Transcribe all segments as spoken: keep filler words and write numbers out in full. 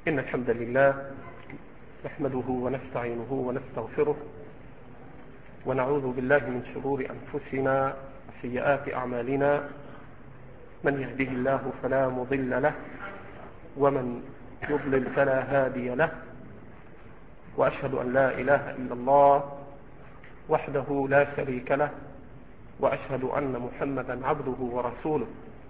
إن الحمد لله نحمده ونستعينه ونستغفره ونعوذ بالله من شرور أنفسنا وسيئات أعمالنا. من يهده الله فلا مضل له ومن يضلل فلا هادي له، وأشهد أن لا إله إلا الله وحده لا شريك له، وأشهد أن محمدا عبده ورسوله.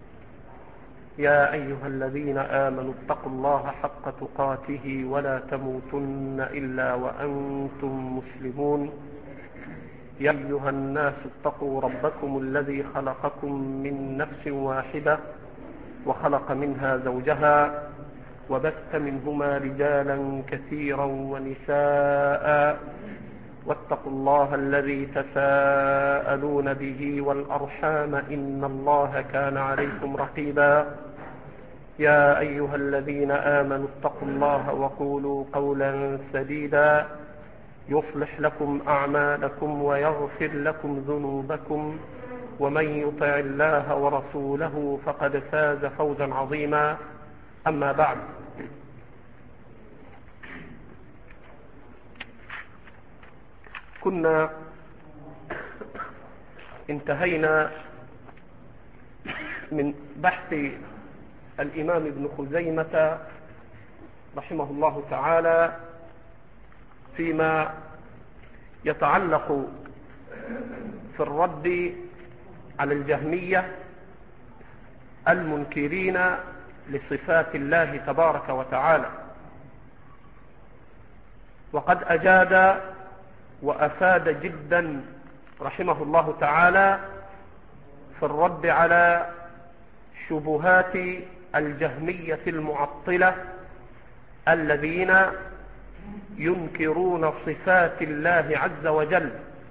يا أيها الذين آمنوا اتقوا الله حق تقاته ولا تموتن إلا وأنتم مسلمون. يا أيها الناس اتقوا ربكم الذي خلقكم من نفس واحدة وخلق منها زوجها وبث منهما رجالا كثيرا ونساء، واتقوا الله الذي تساءلون به والأرحام إن الله كان عليكم رقيبا. يا أيها الذين آمنوا اتقوا الله وقولوا قولا سديدا يصلح لكم أعمالكم ويغفر لكم ذنوبكم، ومن يطع الله ورسوله فقد فاز فوزا عظيما. أما بعد، كنا انتهينا من بحث الإمام ابن خزيمة رحمه الله تعالى فيما يتعلق في الرد على الجهمية المنكرين لصفات الله تبارك وتعالى، وقد أجاد وأفاد جدا رحمه الله تعالى في الرد على شبهات الجهمية المعطلة الذين ينكرون صفات الله عز وجل.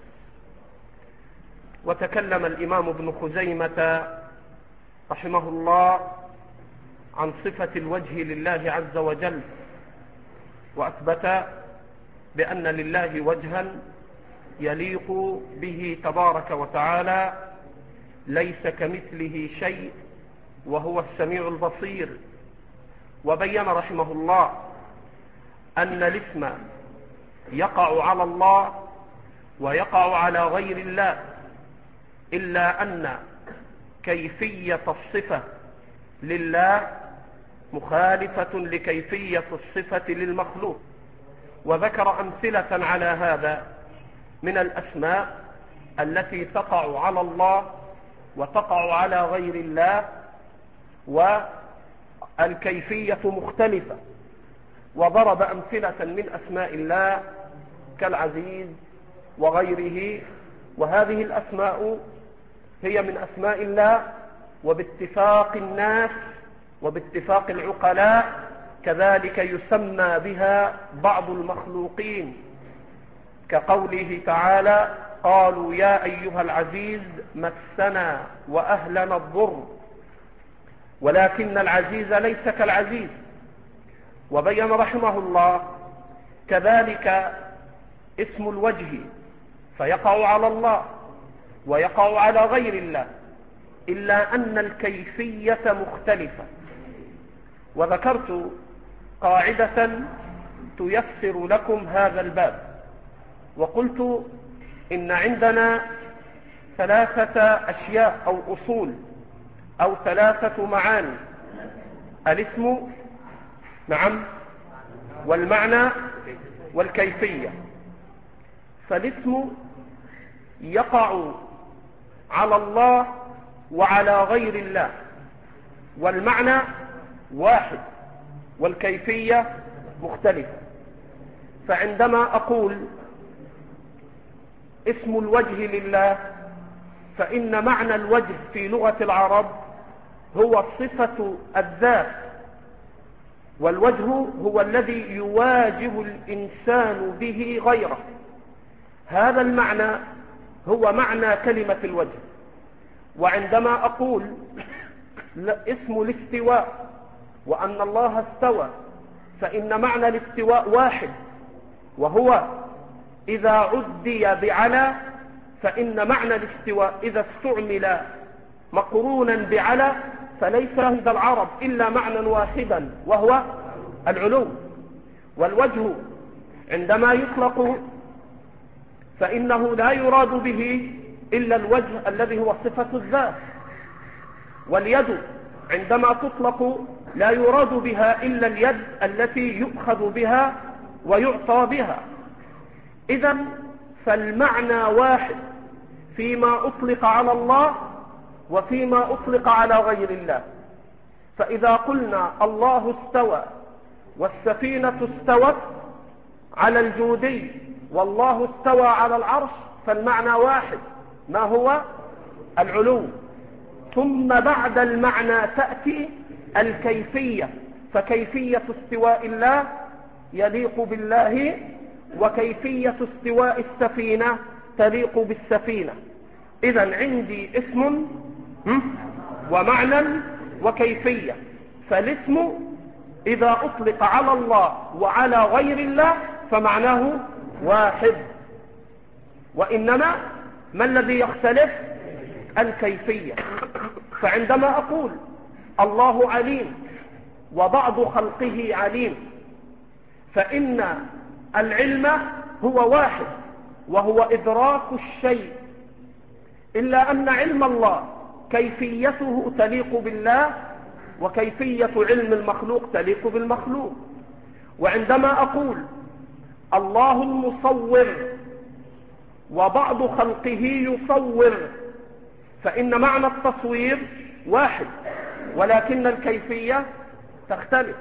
وتكلم الإمام ابن خزيمة رحمه الله عن صفة الوجه لله عز وجل، وأثبت بأن لله وجها يليق به تبارك وتعالى ليس كمثله شيء وهو السميع البصير. وبين رحمه الله أن الاسم يقع على الله ويقع على غير الله، إلا أن كيفية الصفة لله مخالفة لكيفية الصفة للمخلوق، وذكر أمثلة على هذا من الأسماء التي تقع على الله وتقع على غير الله، والكيفية مختلفة. وضرب أمثلة من أسماء الله كالعزيز وغيره، وهذه الأسماء هي من أسماء الله، وباتفاق الناس وباتفاق العقلاء كذلك يسمى بها بعض المخلوقين، كقوله تعالى: قالوا يا أيها العزيز مسنا وأهلنا الضر، ولكن العزيز ليس كالعزيز. وبين رحمه الله كذلك اسم الوجه فيقع على الله ويقع على غير الله، إلا أن الكيفية مختلفة. وذكرت قاعدة تيسر لكم هذا الباب، وقلت إن عندنا ثلاثة أشياء أو أصول أو ثلاثة معاني: الاسم، نعم، والمعنى، والكيفية. فالاسم يقع على الله وعلى غير الله، والمعنى واحد، والكيفية مختلفة. فعندما أقول اسم الوجه لله، فإن معنى الوجه في لغة العرب هو صفة الذات، والوجه هو الذي يواجه الإنسان به غيره. هذا المعنى هو معنى كلمة الوجه. وعندما أقول اسم الاستواء وأن الله استوى، فإن معنى الاستواء واحد، وهو إذا عدي بعلى، فإن معنى الاستواء إذا استعمل مقرونا بعلى فليس عند العرب إلا معنى واحدا، وهو العلو. والوجه عندما يطلق فإنه لا يراد به إلا الوجه الذي هو صفة الذات. واليد عندما تطلق لا يراد بها إلا اليد التي يؤخذ بها ويعطى بها. إذن فالمعنى واحد فيما أطلق على الله وفيما أطلق على غير الله. فإذا قلنا الله استوى والسفينة استوت على الجودي والله استوى على العرش فالمعنى واحد، ما هو؟ العلو. ثم بعد المعنى تأتي الكيفية، فكيفية استواء الله يليق بالله، وكيفية استواء السفينة تليق بالسفينة. إذن عندي اسم ومعنى وكيفية. فالاسم إذا أطلق على الله وعلى غير الله فمعناه واحد، وإنما ما الذي يختلف؟ الكيفية. فعندما أقول الله عليم وبعض خلقه عليم فإن العلم هو واحد وهو إدراك الشيء، إلا أن علم الله كيفيته تليق بالله وكيفية علم المخلوق تليق بالمخلوق. وعندما أقول الله المصور وبعض خلقه يصور فإن معنى التصوير واحد ولكن الكيفية تختلف.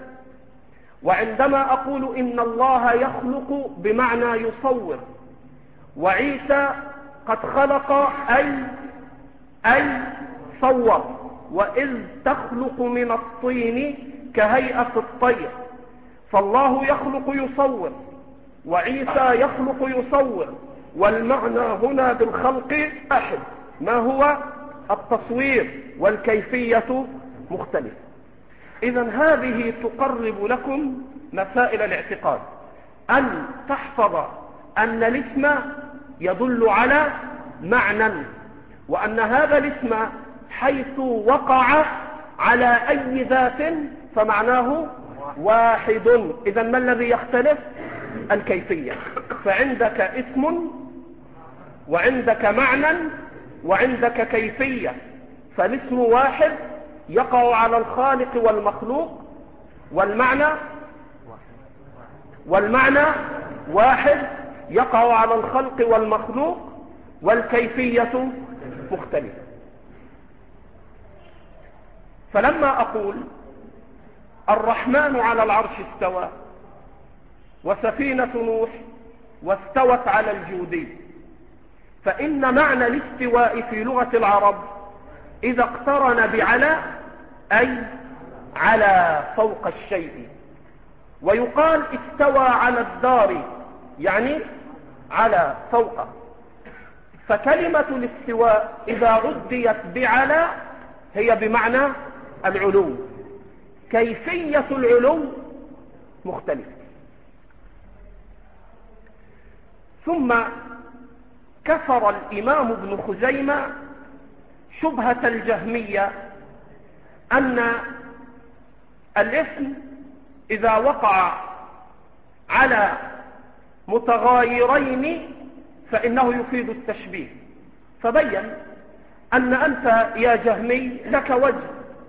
وعندما أقول إن الله يخلق بمعنى يصور، وعيسى قد خلق أي أي صور، وإذ تخلق من الطين كهيئة الطير، فالله يخلق يصور وعيسى يخلق يصور، والمعنى هنا بالخلق واحد، ما هو؟ التصوير، والكيفية مختلفة. إذن هذه تقرب لكم مسائل الاعتقاد، أن تحفظ أن الاسم يدل على معنى، وأن هذا الاسم حيث وقع على أي ذات فمعناه واحد. إذن ما الذي يختلف؟ الكيفية. فعندك اسم وعندك معنى وعندك كيفية، فالاسم واحد يقع على الخالق والمخلوق، والمعنى والمعنى واحد يقع على الخلق والمخلوق، والكيفية مختلفة. فلما أقول الرحمن على العرش استوى وسفينة نوح واستوت على الجودي، فإن معنى الاستواء في لغة العرب إذا اقترن بعلى أي على فوق الشيء، ويقال استوى على الدار يعني على فوقه. فكلمة الاستواء إذا عديت بعلى هي بمعنى العلو، كيفية العلو مختلفة. ثم كفر الإمام ابن خزيمة شبهة الجهمية أن الاسم إذا وقع على متغايرين فإنه يفيد التشبيه. فبين أن أنت يا جهمي لك وجه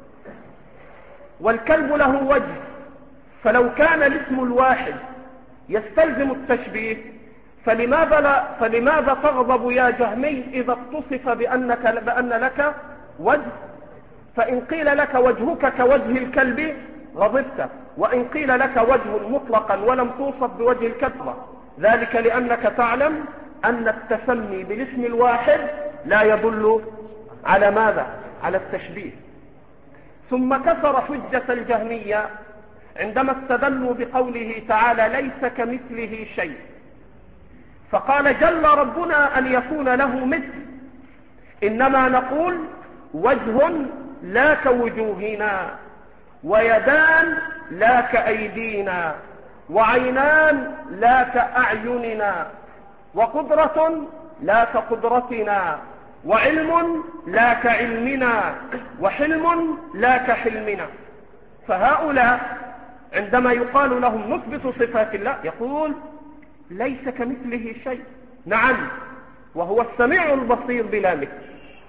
والكلب له وجه، فلو كان الاسم الواحد يستلزم التشبيه فلماذا, لا فلماذا تغضب يا جهمي إذا اتصف بأنك بأن لك وجه؟ فإن قيل لك وجهك كوجه الكلب غضبت، وإن قيل لك وجه مطلقا ولم توصف بوجه الكلب، ذلك لأنك تعلم أن التسمي بالاسم الواحد لا يدل على ماذا؟ على التشبيه. ثم كسر حجة الجهمية عندما استدلوا بقوله تعالى ليس كمثله شيء، فقال جل ربنا أن يكون له مثل، إنما نقول وجه لا كوجوهنا، ويدان لا كأيدينا، وعينان لا كأعيننا، وقدرة لا كقدرتنا، وعلم لا كعلمنا، وحلم لا كحلمنا. فهؤلاء عندما يقال لهم نثبت صفات الله يقول ليس كمثله شيء. نعم، وهو السميع البصير بلا مثل.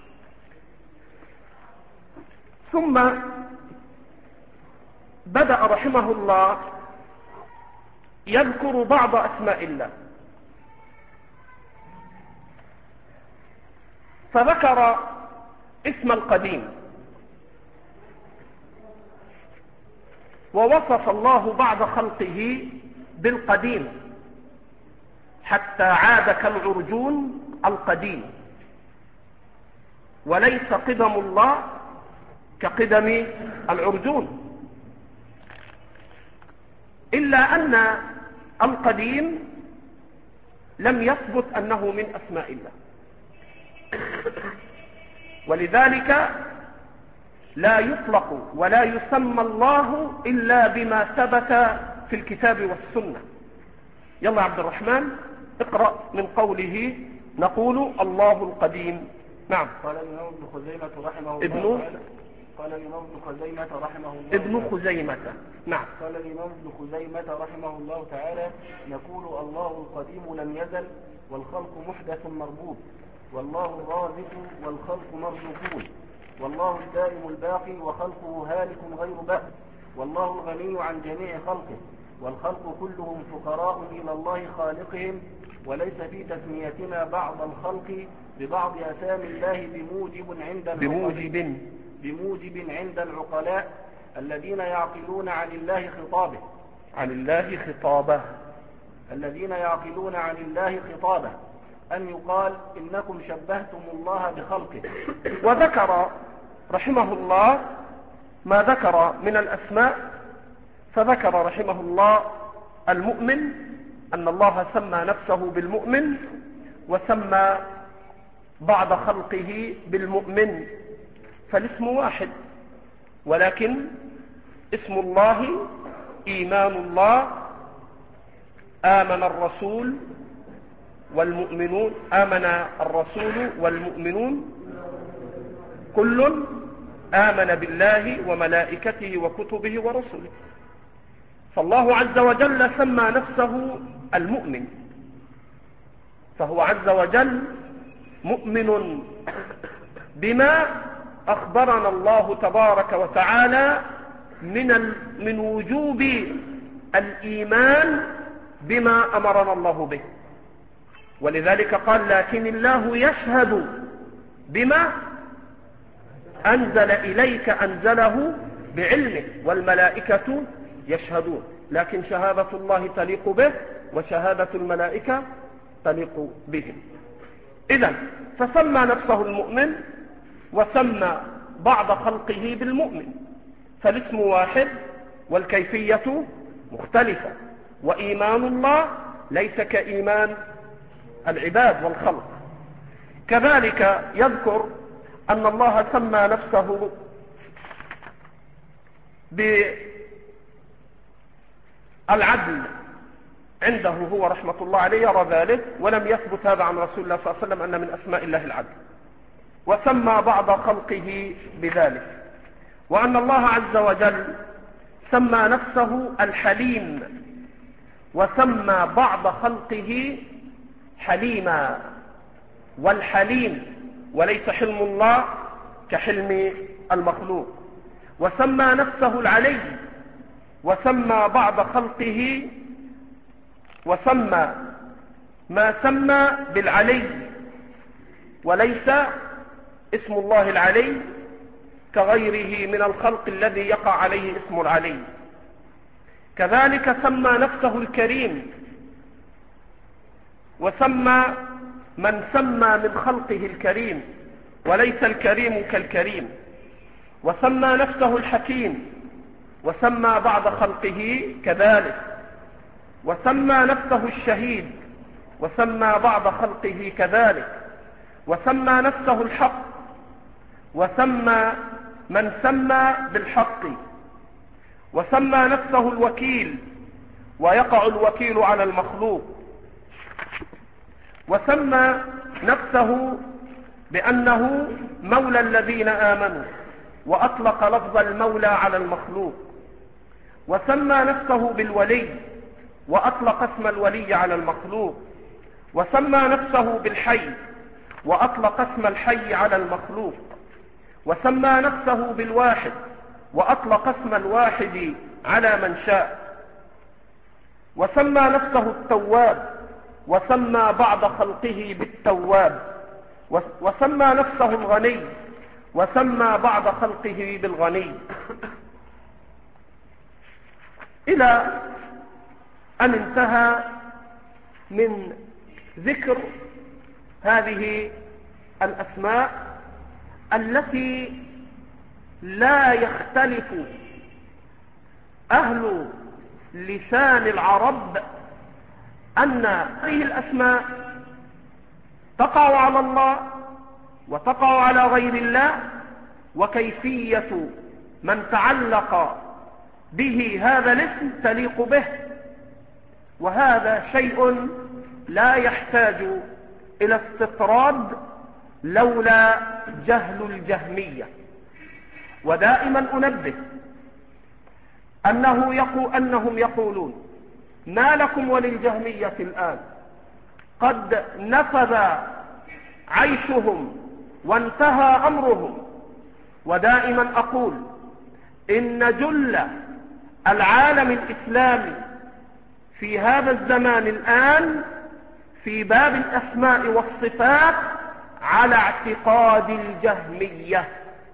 ثم بدأ رحمه الله يذكر بعض أسماء الله، فذكر اسم القديم، ووصف الله بعض خلقه بالقديم حتى عاد كالعرجون القديم، وليس قدم الله كقدم العرجون، إلا أن القديم لم يثبت أنه من أسماء الله، ولذلك لا يطلق ولا يسمى الله إلا بما ثبت في الكتاب والسنة. يلا عبد الرحمن اقرأ من قوله نقول الله القديم. نعم. قال الإمام ابن خزيمة رحمه ابن الله تعالى قال الإمام ابن خزيمة رحمه الله ابن خزيمة نعم. قال الإمام ابن خزيمة رحمه الله تعالى يقول الله القديم لم يزل، والخلق محدث مربوب، والله الرازق والخلق مرزوقون، والله الدائم الباقي وخلقه هالك غير بأس، والله الغني عن جميع خلقه، والخلق كلهم فقراء إلى الله خالقهم، وليس في تسميتنا بعض الخلق ببعض أسامي الله بموجب عند بموجب بموجب عند العقلاء الذين يعقلون عن الله خطابه عن الله خطابه الذين يعقلون عن الله خطابه أن يقال إنكم شبهتم الله بخلقه. وذكر رحمه الله ما ذكر من الأسماء، فذكر رحمه الله المؤمن، أن الله سمى نفسه بالمؤمن، وسمى بعض خلقه بالمؤمن، فالاسم واحد، ولكن اسم الله إيمان الله. آمن الرسول والمؤمنون آمن الرسول والمؤمنون كل آمن بالله وملائكته وكتبه ورسله. فالله عز وجل سمى نفسه المؤمن، فهو عز وجل مؤمن بما أخبرنا الله تبارك وتعالى من من وجوب الإيمان بما أمرنا الله به. ولذلك قال لكن الله يشهد بما أنزل إليك أنزله بعلمه والملائكة يشهدون، لكن شهادة الله تليق به وشهادة الملائكة تليق بهم. إذن فسمى نفسه المؤمن وسمى بعض خلقه بالمؤمن، فالاسم واحد والكيفية مختلفة، وإيمان الله ليس كإيمان العباد والخلق. كذلك يذكر أن الله سمى نفسه بالعدل عنده هو رحمة الله عليه يرى ذلك، ولم يثبت هذا عن رسول الله صلى الله عليه وسلم أن من أسماء الله العدل، وسمى بعض خلقه بذلك. وأن الله عز وجل سمى نفسه الحليم، وسمى بعض خلقه حليما، والحليم وليس حلم الله كحلم المخلوق. وسمى نفسه العلي، وسمى بعض خلقه وسمى ما سمى بالعلي، وليس اسم الله العلي كغيره من الخلق الذي يقع عليه اسم العلي. كذلك سمى نفسه الكريم، وسمى من سمى من خلقه الكريم، وليس الكريم كالكريم. وسمى نفسه الحكيم، وسمى بعض خلقه كذلك. وسمى نفسه الشهيد، وسمى بعض خلقه كذلك. وسمى نفسه الحق، وسمى من سمى بالحق. وسمى نفسه الوكيل، ويقع الوكيل على المخلوق. وسمى نفسه بأنه مولى الذين آمنوا، وأطلق لفظ المولى على المخلوق. وسمى نفسه بالولي وأطلق اسم الولي على المخلوق، وسمى نفسه بالحي وأطلق اسم الحي على المخلوق، وسمى نفسه بالواحد وأطلق اسم الواحد على من شاء، وسمى نفسه التواب وسمى بعض خلقه بالتواب، وسمى نفسه الغني وسمى بعض خلقه بالغني، إلى أن انتهى من ذكر هذه الأسماء التي لا يختلف أهل لسان العرب أن هذه الأسماء تقع على الله وتقع على غير الله، وكيفية من تعلق به هذا الاسم تليق به، وهذا شيء لا يحتاج إلى استطراد لولا جهل الجهمية. ودائما أنبه أنه يقول أنهم يقولون ما لكم وللجهمية الآن، قد نفذ عيشهم وانتهى أمرهم. ودائما أقول إن جل العالم الإسلامي في هذا الزمان الآن في باب الأسماء والصفات على اعتقاد الجهمية.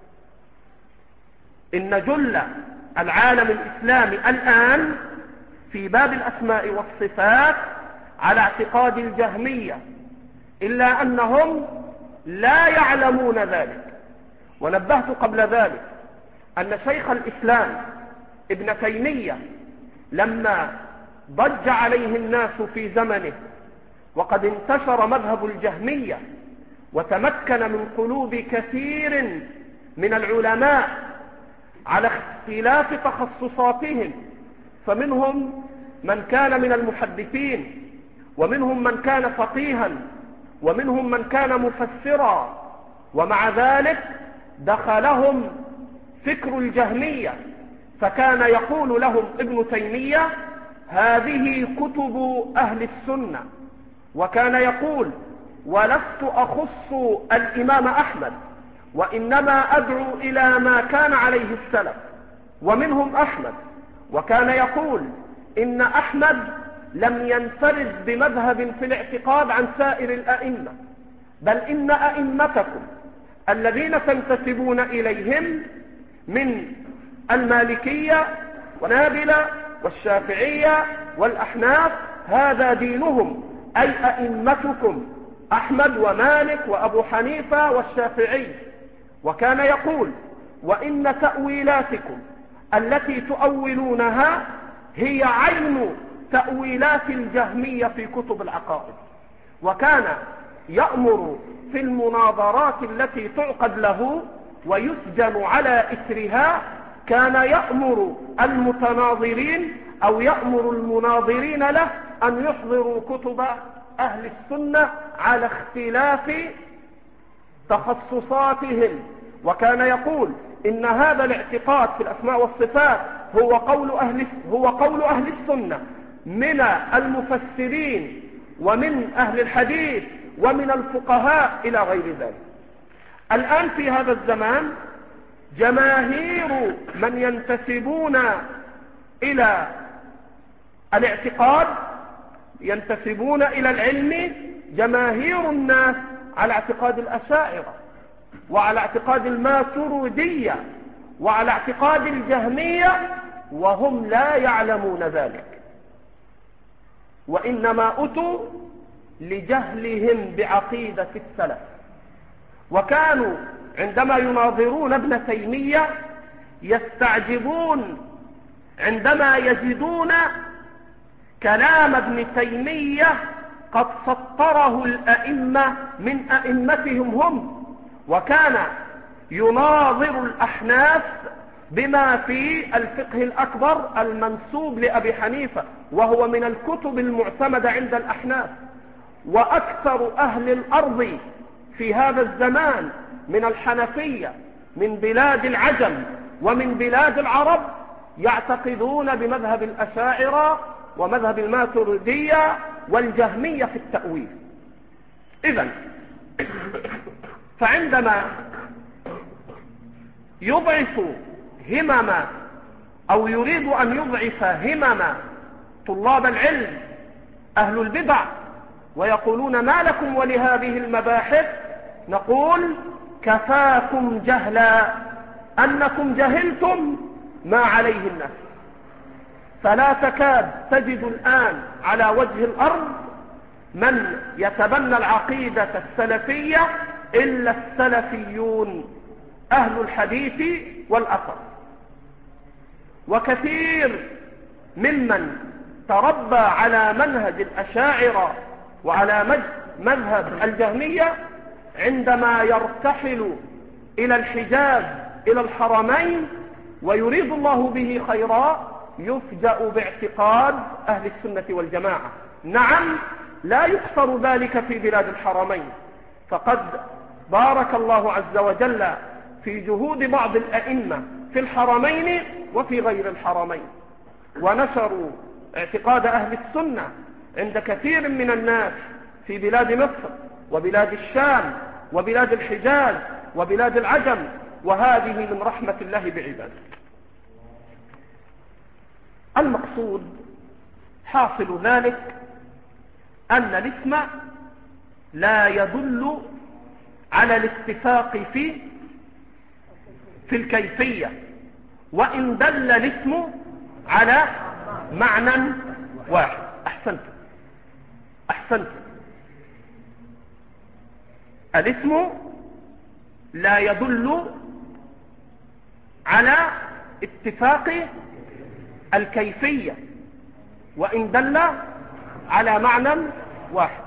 إن جل العالم الإسلامي الآن في باب الأسماء والصفات على اعتقاد الجهمية، إلا أنهم لا يعلمون ذلك. ونبهت قبل ذلك أن شيخ الإسلام ابن تيمية لما ضج عليه الناس في زمنه وقد انتشر مذهب الجهمية وتمكن من قلوب كثير من العلماء على اختلاف تخصصاتهم، فمنهم من كان من المحدثين، ومنهم من كان فقيها، ومنهم من كان مفسرا، ومع ذلك دخلهم فكر الجهمية، فكان يقول لهم ابن تيمية هذه كتب أهل السنة، وكان يقول ولست أخص الإمام أحمد وإنما أدعو إلى ما كان عليه السلف، ومنهم أحمد، وكان يقول إن أحمد لم ينفرد بمذهب في الاعتقاد عن سائر الأئمة، بل إن أئمتكم الذين تنتسبون إليهم من المالكية ونابلة والشافعية والأحناف هذا دينهم، أي أئمتكم أحمد ومالك وأبو حنيفة والشافعي. وكان يقول وإن تأويلاتكم التي تؤولونها هي عين تأويلات الجهمية في كتب العقائد. وكان يأمر في المناظرات التي تعقد له ويسجن على إثرها، كان يأمر المتناظرين أو يأمر المناظرين له أن يحضروا كتب أهل السنة على اختلاف تخصصاتهم. وكان يقول إن هذا الاعتقاد في الأسماء والصفات هو قول أهل هو قول أهل السنة من المفسرين ومن أهل الحديث ومن الفقهاء إلى غير ذلك. الآن في هذا الزمان جماهير من ينتسبون إلى الاعتقاد ينتسبون إلى العلم، جماهير الناس على اعتقاد الأشاعرة وعلى اعتقاد الماتريدية وعلى اعتقاد الجهمية، وهم لا يعلمون ذلك، وإنما أتوا لجهلهم بعقيدة السلف. وكانوا عندما يناظرون ابن تيمية يستعجبون عندما يجدون كلام ابن تيمية قد سطره الأئمة من أئمتهم هم. وكان يناظر الأحناف بما في الفقه الأكبر المنسوب لأبي حنيفة، وهو من الكتب المعتمدة عند الأحناف. وأكثر أهل الأرض في هذا الزمان من الحنفية من بلاد العجم ومن بلاد العرب يعتقدون بمذهب الأشاعرة ومذهب الماتريدية والجهمية في التأويل. إذن فعندما يضعف همم أو يريد أن يضعف همم طلاب العلم أهل البدع ويقولون ما لكم ولهذه المباحث، نقول كفاكم جهلا أنكم جهلتم ما عليه الناس. فلا تكاد تجد الآن على وجه الأرض من يتبنى العقيدة السلفية إلا السلفيون أهل الحديث والأثر. وكثير ممن تربى على منهج الأشاعرة وعلى مذهب الجهمية عندما يرتحل إلى الحجاز إلى الحرمين ويريد الله به خيرا يفجأ باعتقاد أهل السنة والجماعة. نعم، لا يقصر ذلك في بلاد الحرمين، فقد بارك الله عز وجل في جهود بعض الأئمة في الحرمين وفي غير الحرمين، ونشروا اعتقاد أهل السنة عند كثير من الناس في بلاد مصر وبلاد الشام وبلاد الحجاز وبلاد العجم، وهذه من رحمة الله بعباده. المقصود حاصل ذلك أن الاسم لا يدل على الاتفاق في في الكيفية، وإن دل الاسم على معنى واحد. أحسنت أحسنت الاسم لا يدل على اتفاق الكيفية وإن دل على معنى واحد.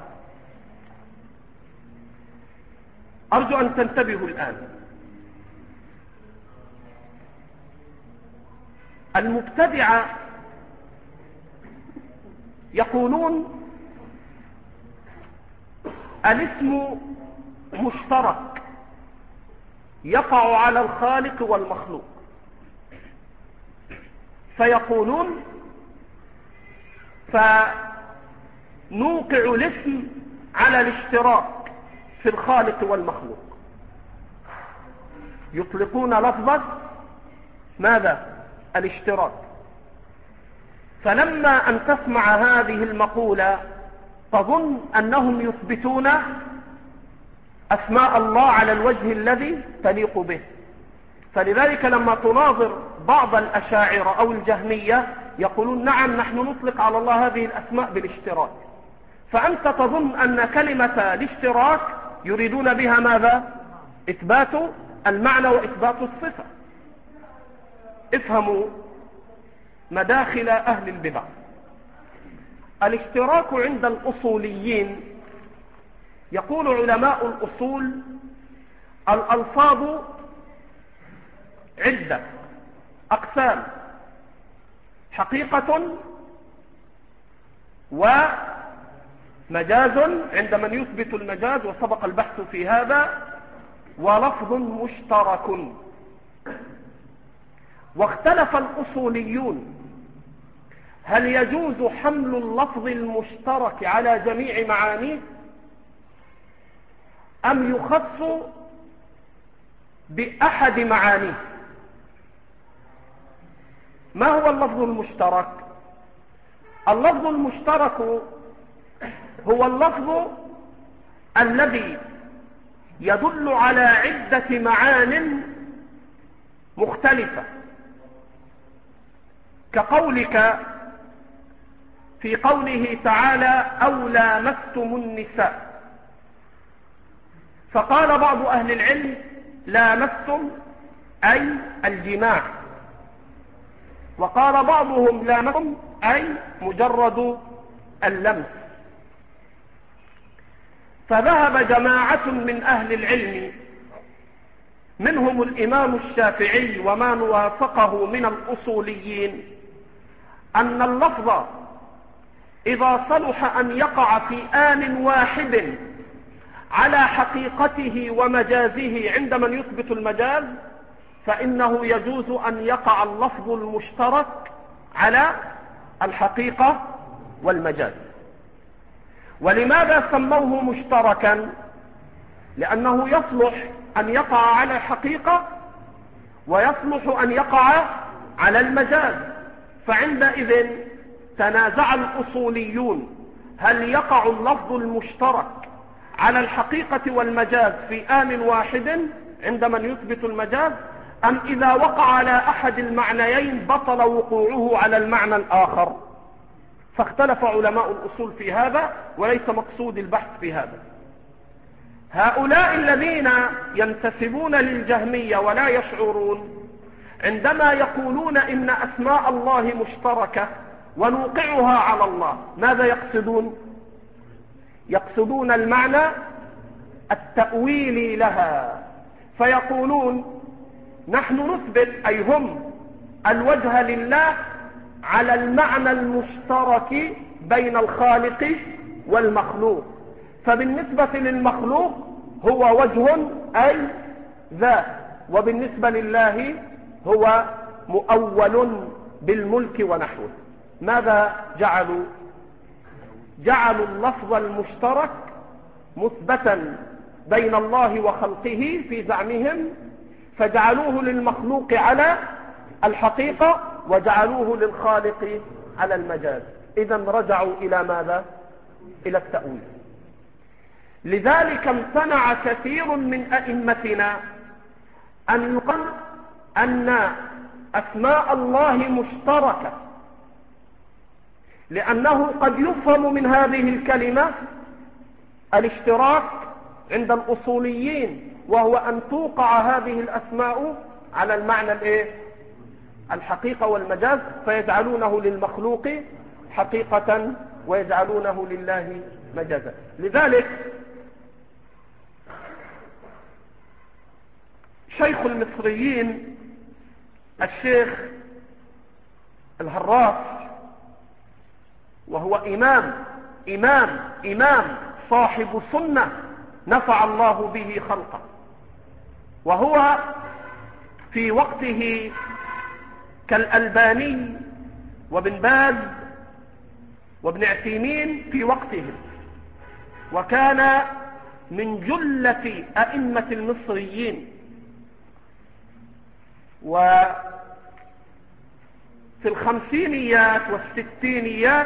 أرجو أن تنتبهوا الآن. المبتدعة يقولون الاسم مشترك يقع على الخالق والمخلوق، فيقولون فنوقع الاسم على الاشتراك في الخالق والمخلوق. يطلقون لفظة ماذا؟ الاشتراك. فلما أن تسمع هذه المقولة تظن أنهم يثبتون أسماء الله على الوجه الذي تليق به. فلذلك لما تناظر بعض الأشاعرة أو الجهمية يقولون نعم نحن نطلق على الله هذه الأسماء بالاشتراك، فأنت تظن أن كلمة الاشتراك يريدون بها ماذا؟ إثبات المعنى وإثبات الصفة. افهموا مداخل أهل البدع. الاشتراك عند الأصوليين يقول علماء الأصول الألفاظ عدة أقسام: حقيقة ومجاز عند من يثبت المجاز وسبق البحث في هذا، ولفظ مشترك. واختلف الأصوليون هل يجوز حمل اللفظ المشترك على جميع معانيه أم يخص بأحد معانيه. ما هو اللفظ المشترك؟ اللفظ المشترك هو اللفظ الذي يدل على عدة معان مختلفة، كقولك في قوله تعالى أو لامستم النساء، فقال بعض أهل العلم لامستم أي الجماع، وقال بعضهم لامستم أي مجرد اللمس. فذهب جماعة من أهل العلم منهم الإمام الشافعي ومن وافقه من الأصوليين أن اللفظ إذا صلح أن يقع في آن واحد على حقيقته ومجازه عند من يثبت المجاز فإنه يجوز أن يقع اللفظ المشترك على الحقيقة والمجاز. ولماذا سموه مشتركا؟ لأنه يصلح أن يقع على الحقيقة ويصلح أن يقع على المجاز. فعندئذ تنازع الأصوليون هل يقع اللفظ المشترك على الحقيقة والمجاز في آن واحد عند من يثبت المجاز، أم إذا وقع على أحد المعنيين بطل وقوعه على المعنى الآخر. فاختلف علماء الأصول في هذا، وليس مقصود البحث في هذا. هؤلاء الذين ينتسبون للجهمية ولا يشعرون عندما يقولون إن أسماء الله مشتركة ونوقعها على الله، ماذا يقصدون؟ يقصدون المعنى التأويلي لها، فيقولون نحن نثبت، أي هم، الوجه لله على المعنى المشترك بين الخالق والمخلوق، فبالنسبة للمخلوق هو وجه أي ذات، وبالنسبة لله هو مؤول بالملك ونحوه. ماذا جعلوا؟ جعلوا اللفظ المشترك مثبتا بين الله وخلقه في زعمهم، فجعلوه للمخلوق على الحقيقة وجعلوه للخالق على المجاز. إذا رجعوا إلى ماذا؟ إلى التأويل. لذلك امتنع كثير من أئمتنا أن يقال أن أسماء الله مشتركة، لأنه قد يفهم من هذه الكلمة الاشتراك عند الأصوليين، وهو أن توقع هذه الأسماء على المعنى الايه؟ الحقيقة والمجاز، فيجعلونه للمخلوق حقيقة ويجعلونه لله مجازا. لذلك شيخ المصريين الشيخ الهراس، وهو إمام إمام إمام صاحب سنة نفع الله به خلقه، وهو في وقته كالألباني وابن باز وابن عثيمين في وقتهم، وكان من جلة أئمة المصريين. وفي الخمسينيات والستينيات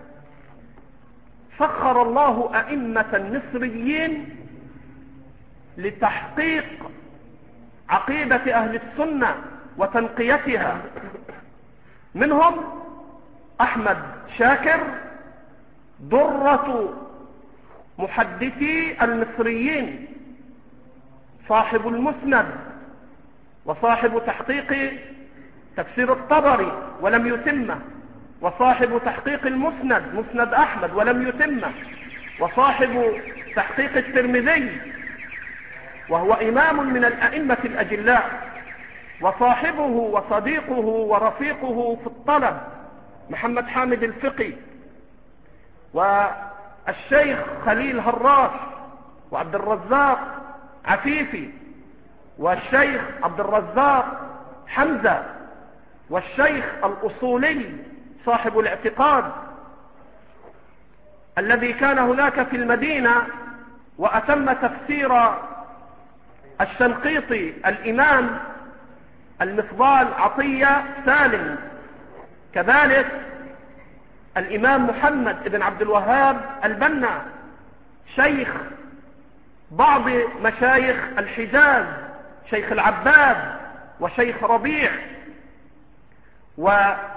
سخر الله أئمة مصريين لتحقيق عقيدة أهل السنة وتنقيتها، منهم أحمد شاكر درة محدثي المصريين، صاحب المسند وصاحب تحقيق تفسير الطبري ولم يتمه، وصاحب تحقيق المسند مسند أحمد ولم يتمه، وصاحب تحقيق الترمذي، وهو إمام من الأئمة الأجلاء، وصاحبه وصديقه ورفيقه في الطلب محمد حامد الفقي، والشيخ خليل هراس، وعبد الرزاق عفيفي، والشيخ عبد الرزاق حمزة، والشيخ الأصولي صاحب الاعتقاد الذي كان هناك في المدينة وأتم تفسير الشنقيطي الإمام المفضال عطية سالم، كذلك الإمام محمد بن عبد الوهاب البنا، شيخ بعض مشايخ الحجاز، شيخ العباد وشيخ ربيع، وعبد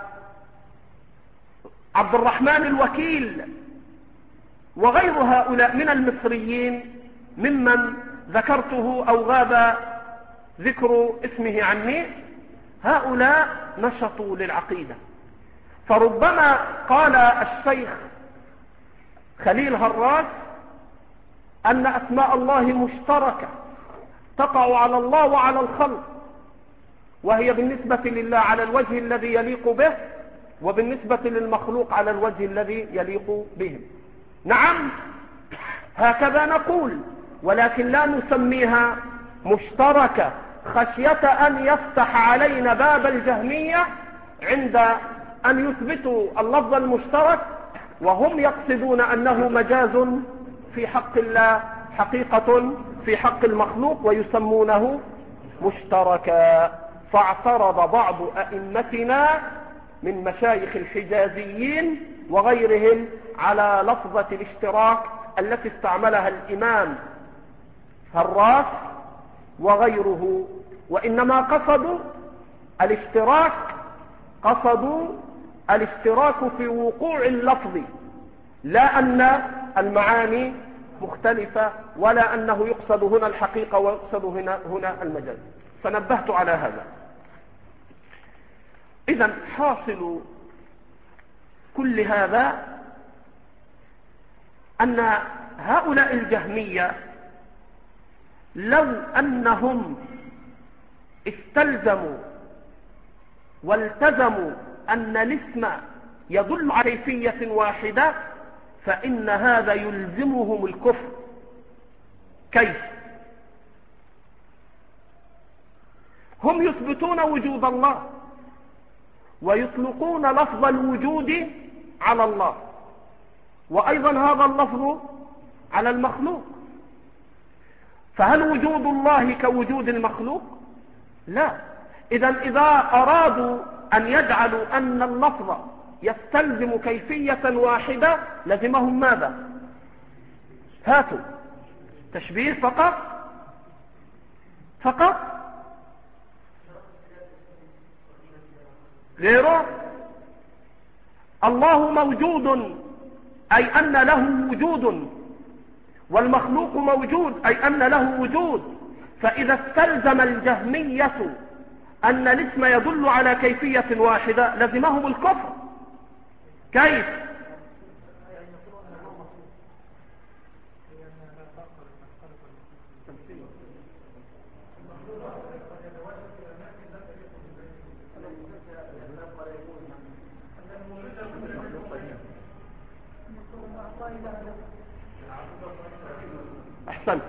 الرحمن الوكيل، وغير هؤلاء من المصريين ممن ذكرته أو غاب ذكر اسمه عني. هؤلاء نشطوا للعقيدة، فربما قال الشيخ خليل هراس أن أسماء الله مشتركة تقع على الله وعلى الخلق، وهي بالنسبة لله على الوجه الذي يليق به، وبالنسبة للمخلوق على الوجه الذي يليق بهم. نعم هكذا نقول، ولكن لا نسميها مشتركة خشية أن يفتح علينا باب الجهمية عند أن يثبتوا اللفظ المشترك، وهم يقصدون أنه مجاز في حق الله حقيقة في حق المخلوق، ويسمونه مشتركا. فاعترض بعض أئمتنا من مشايخ الحجازيين وغيرهم على لفظة الاشتراك التي استعملها الإمام هراس وغيره، وإنما قصدوا الاشتراك قصدوا الاشتراك في وقوع اللفظ، لا أن المعاني مختلفة، ولا أنه يقصد هنا الحقيقة ويقصد هنا, هنا المجاز. فنبهت على هذا. إذن حاصل كل هذا أن هؤلاء الجهمية لو أنهم استلزموا والتزموا أن الاسم يدل على كيفية واحدة فإن هذا يلزمهم الكفر. كيف؟ هم يثبتون وجود الله ويطلقون لفظ الوجود على الله، وأيضا هذا اللفظ على المخلوق. فهل وجود الله كوجود المخلوق؟ لا. إذا إذا أرادوا أن يجعلوا أن اللفظ يستلزم كيفية واحدة لزمهم ماذا؟ هاتوا تشبيه فقط فقط غيره. الله موجود أي أن له وجود، والمخلوق موجود أي أن له وجود. فإذا استلزم الجهمية أن الاسم يدل على كيفية واحدة لزمهم الكفر. كيف؟ أحسن.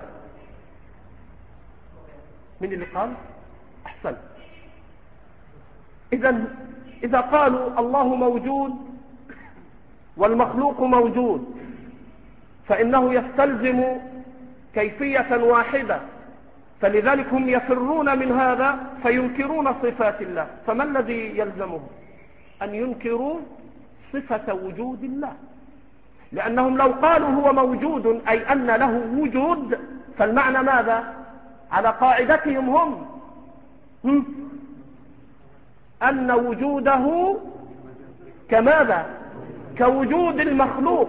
من اللي قال؟ أحسن. إذا إذا قالوا الله موجود والمخلوق موجود فإنه يستلزم كيفية واحدة، فلذلك هم يفرون من هذا فينكرون صفات الله. فما الذي يلزمهم؟ أن ينكروا صفة وجود الله، لأنهم لو قالوا هو موجود أي أن له وجود فالمعنى ماذا؟ على قاعدتهم هم, هم أن وجوده كماذا؟ كوجود المخلوق.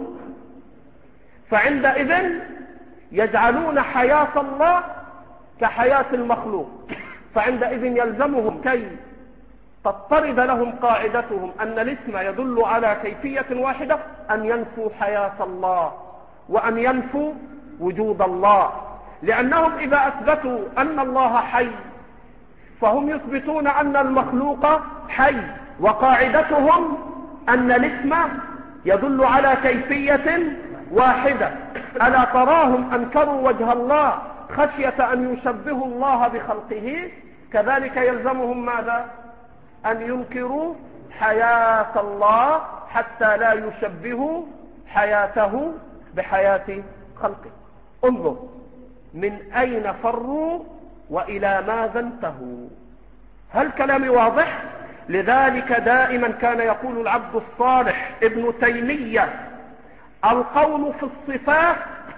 فعندئذ يجعلون حياة الله كحياة المخلوق، فعندئذ يلزمهم كي تضطرد لهم قاعدتهم أن الاسم يدل على كيفية واحدة أن ينفوا حياة الله وأن ينفوا وجود الله، لأنهم إذا أثبتوا أن الله حي فهم يثبتون أن المخلوق حي، وقاعدتهم أن الاسم يدل على كيفية واحدة. ألا تراهم أنكروا وجه الله خشية أن يشبهوا الله بخلقه؟ كذلك يلزمهم ماذا؟ أن ينكروا حياة الله حتى لا يشبهوا حياته بحياة خلقه. انظر من أين فروا وإلى ماذا انتهوا. هل كلامي واضح؟ لذلك دائما كان يقول العبد الصالح ابن تيمية القول في الصفات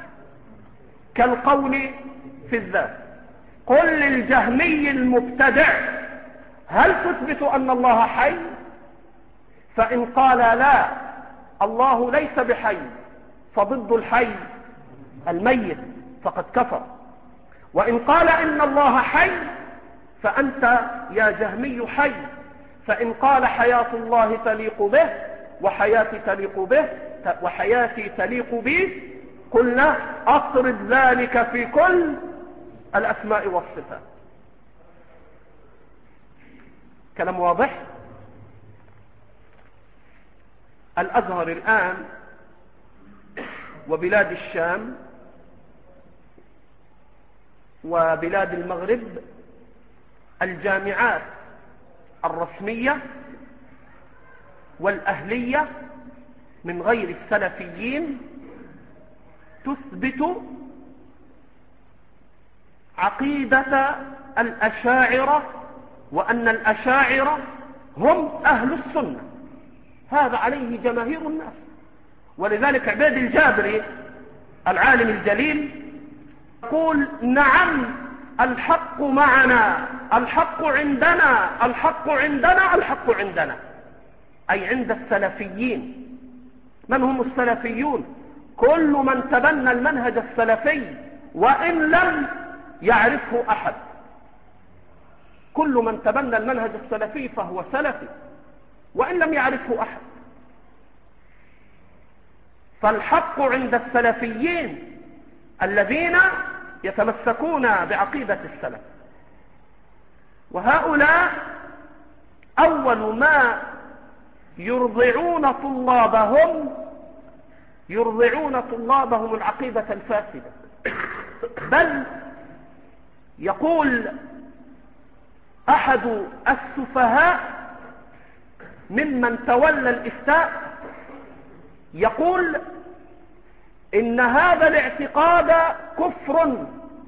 كالقول في الذات. قل للجهمي المبتدع هل تثبت أن الله حي؟ فإن قال لا الله ليس بحي فضد الحي الميت فقد كفر. وإن قال إن الله حي فأنت يا جهمي حي. فإن قال حياة الله تليق به وحياتي تليق به وحياتي تليق بي قلنا أطرد ذلك في كل الأسماء والصفات. كلام واضح؟ الأزهر الآن وبلاد الشام وبلاد المغرب الجامعات الرسمية والأهلية من غير السلفيين تثبت عقيدة الأشاعرة، وأن الأشاعرة هم أهل السنة. هذا عليه جماهير الناس. ولذلك عبيد الجابري العالم الجليل يقول: نعم الحق معنا، الحق عندنا، الحق عندنا، الحق عندنا، أي عند السلفيين. من هم السلفيون؟ كل من تبنى المنهج السلفي وإن لم يعرفه أحد. كل من تبنى المنهج السلفي فهو سلفي وإن لم يعرفه أحد. فالحق عند السلفيين الذين يتمسكون بعقيدة السلف، وهؤلاء أول ما يرضعون طلابهم يرضعون طلابهم العقيدة الفاسدة. بل يقول أحد السفهاء ممن تولى الإفتاء، يقول: إن هذا الاعتقاد كفر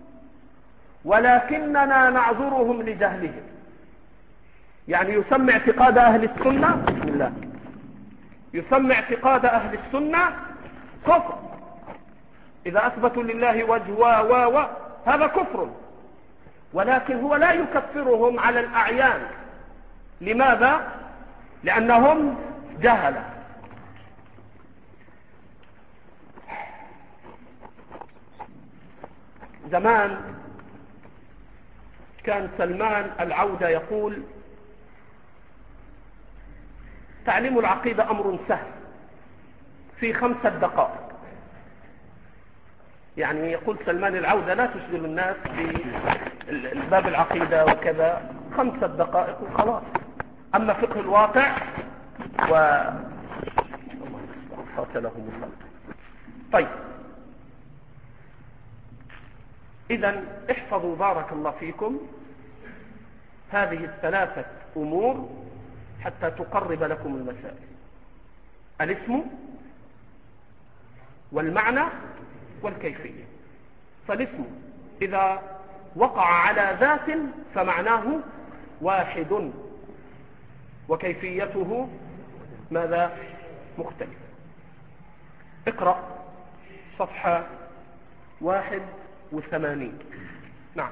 ولكننا نعذرهم لجهلهم. يعني يسمى اعتقاد أهل السنة، بسم الله، يسمى اعتقاد أهل السنة كفر. إذا أثبتوا لله وجه و و و هذا كفر، ولكن هو لا يكفرهم على الأعيان. لماذا؟ لأنهم جهلة. زمان كان سلمان العودة يقول: تعليم العقيدة أمر سهل في خمسة دقائق. يعني يقول سلمان العودة: لا تشغل الناس بباب العقيدة وكذا، خمسة دقائق وخلاص. أما فقه الواقع و قاتلهم الله. طيب، إذن احفظوا بارك الله فيكم هذه الثلاثة أمور حتى تقرب لكم المسائل: الاسم والمعنى والكيفية. فالاسم إذا وقع على ذات فمعناه واحد، وكيفيته ماذا؟ مختلف. اقرأ صفحة واحد وثمانين. نعم.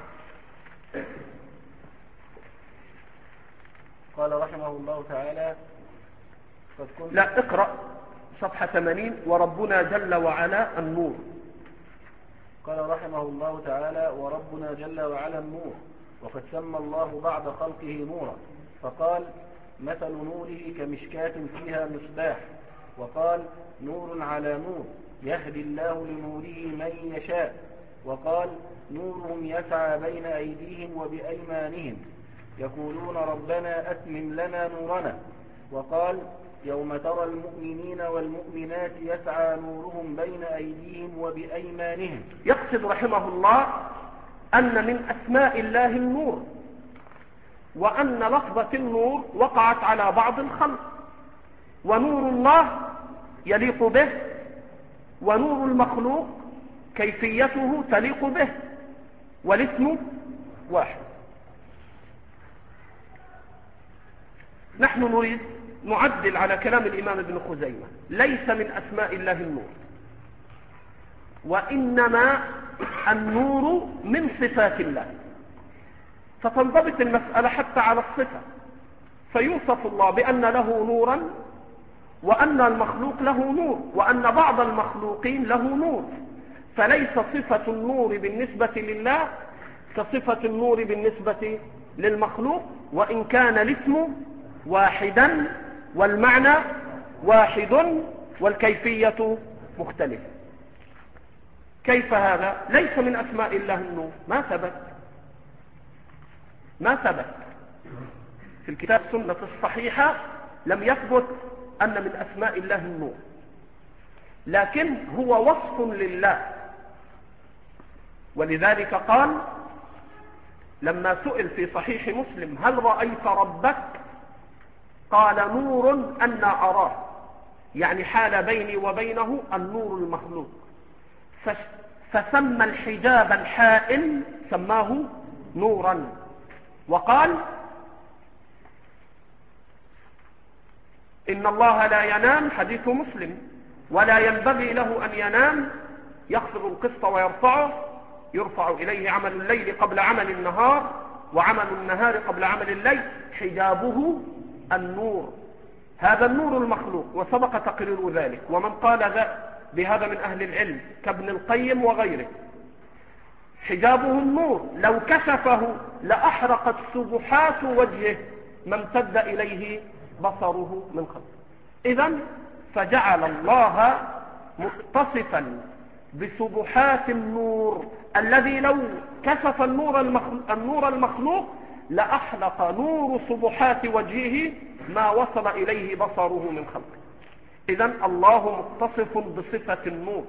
قال رحمه الله تعالى: قد كنت لا، اقرأ صفحة ثمانين: وربنا جل وعلا النور. قال رحمه الله تعالى: وربنا جل وعلا النور، وقد سمى الله بعد خلقه نورا، فقال: مثل نوره كمشكاة فيها مصباح. وقال: نور على نور يهدي الله لنوره من يشاء. وقال: نورهم يسعى بين أيديهم وبأيمانهم يقولون ربنا أتمم لنا نورنا. وقال: يوم ترى المؤمنين والمؤمنات يسعى نورهم بين أيديهم وبأيمانهم. يقصد رحمه الله أن من أسماء الله النور، وأن لفظة النور وقعت على بعض الخلق، ونور الله يليق به، ونور المخلوق كيفيته تليق به، والاسم واحد. نحن نريد نعدل على كلام الإمام ابن خزيمة: ليس من أسماء الله النور، وإنما النور من صفات الله. فتنضبط المسألة حتى على الصفة، فيوصف الله بأن له نورا، وأن المخلوق له نور، وأن بعض المخلوقين له نور. فليس صفة النور بالنسبة لله كصفة النور بالنسبة للمخلوق، وإن كان الاسم واحدا والمعنى واحد والكيفية مختلفة. كيف هذا؟ ليس من أسماء الله النور، ما ثبت ما ثبت في الكتاب السنة الصحيحة، لم يثبت أن من أسماء الله النور، لكن هو وصف لله. ولذلك قال: لما سئل في صحيح مسلم هل رأيت ربك؟ قال نور أنا أراه، يعني حال بيني وبينه النور المخلوق، فسمى الحجاب الحائل سماه نورا. وقال إن الله لا ينام، حديث مسلم، ولا ينبغي له أن ينام، يخفض القسط ويرفعه، يرفع إليه عمل الليل قبل عمل النهار وعمل النهار قبل عمل الليل، حجابه النور. هذا النور المخلوق، وسبق تقرير ذلك. ومن قال بهذا من أهل العلم كابن القيم وغيره، حجابه النور، لو كشفه لأحرقت سبحات وجهه ما امتد إليه بصره من خلقه. إذن فجعل الله متصفا بسبحات النور الذي لو كشف النور المخلوق, النور المخلوق لأحلق نور سبحات وجهه ما وصل إليه بصره من خلقه. إذن الله متصف بصفة النور،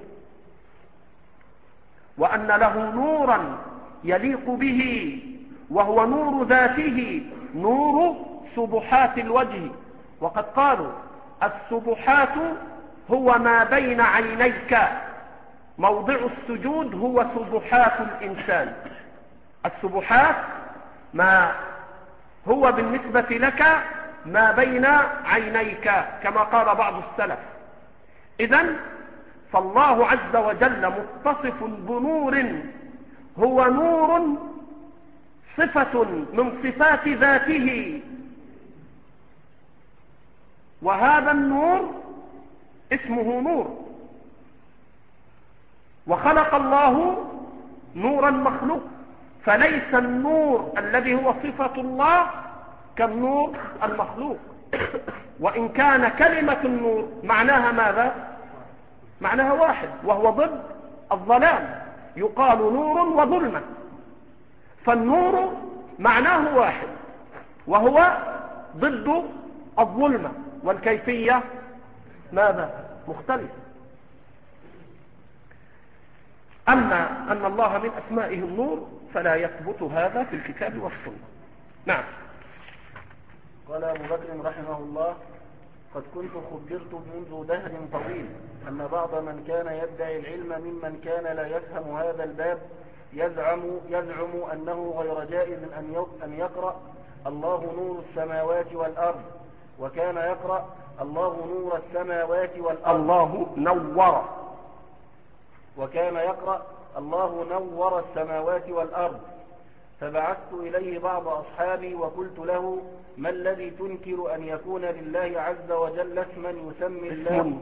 وأن له نورا يليق به وهو نور ذاته، نور سبحات الوجه. وقد قالوا السبحات هو ما بين عينيك، موضع السجود هو سبحات الإنسان. السبحات ما هو بالنسبة لك ما بين عينيك، كما قال بعض السلف. إذن فالله عز وجل متصف بنور هو نور صفة من صفات ذاته، وهذا النور اسمه نور. وخلق الله نورا مخلوق، فليس النور الذي هو صفة الله كالنور المخلوق. وإن كان كلمة النور معناها ماذا؟ معناها واحد، وهو ضد الظلام، يقال نور وظلمة. فالنور معناه واحد وهو ضد الظلمة، والكيفية ماذا؟ مختلف. أما أن الله من أسمائه النور فلا يثبت هذا في الكتاب والسنة. نعم. قال أبو بكر رحمه الله: قد كنت خبرت منذ دهر طويل أن بعض من كان يدعي العلم ممن كان لا يفهم هذا الباب يزعم, يزعم أنه غير جائز أن يقرأ الله نور السماوات والأرض، وكان يقرأ الله نور السماوات والأرض الله نور، وكان يقرأ الله نور السماوات والأرض. فبعثت إليه بعض أصحابي وقلت له: ما الذي تنكر أن يكون لله عز وجل اسما يسمي الله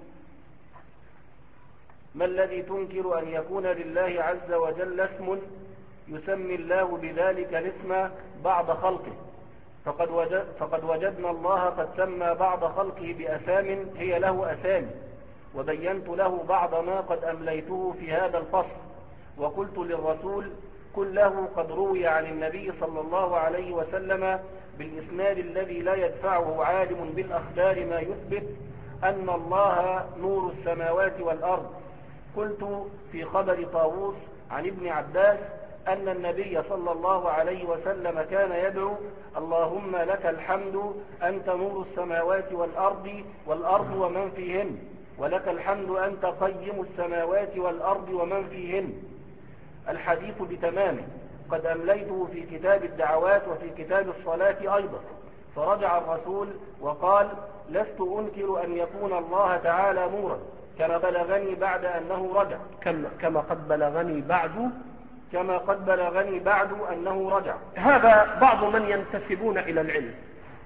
ما الذي تنكر أن يكون لله عز وجل اسم يسمي الله بذلك الاسم بعض خلقه؟ فقد, وجد فقد وجدنا الله قد سمى بعض خلقه بأسام هي له أسامي، وبينت له بعض ما قد أمليته في هذا الفصل. وقلت للرسول: قل له قد روي عن النبي صلى الله عليه وسلم بالإسناد الذي لا يدفعه عالم بالأخبار ما يثبت أن الله نور السماوات والأرض. قلت في خبر طاووس عن ابن عباس أن النبي صلى الله عليه وسلم كان يدعو: اللهم لك الحمد أنت نور السماوات والأرض والأرض ومن فيهن، ولك الحمد أنت قيم السماوات والأرض ومن فيهن. الحديث بتمامه قد أمليته في كتاب الدعوات وفي كتاب الصلاة أيضا. فرجع الرسول وقال: لست أنكر أن يكون الله تعالى نورا، كما بلغني بعد أنه رجع كما قد بلغني بعد كما قد بلغني بعد أنه رجع. هذا بعض من ينتسبون إلى العلم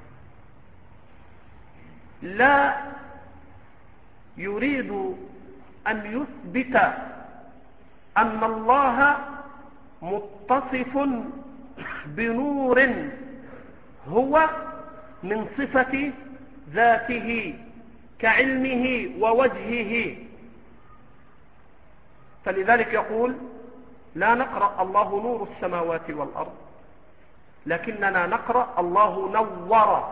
لا يريد أن يثبت أن الله متصف بنور هو من صفة ذاته كعلمه ووجهه. فلذلك يقول: لا نقرأ الله نور السماوات والأرض، لكننا نقرأ الله نور.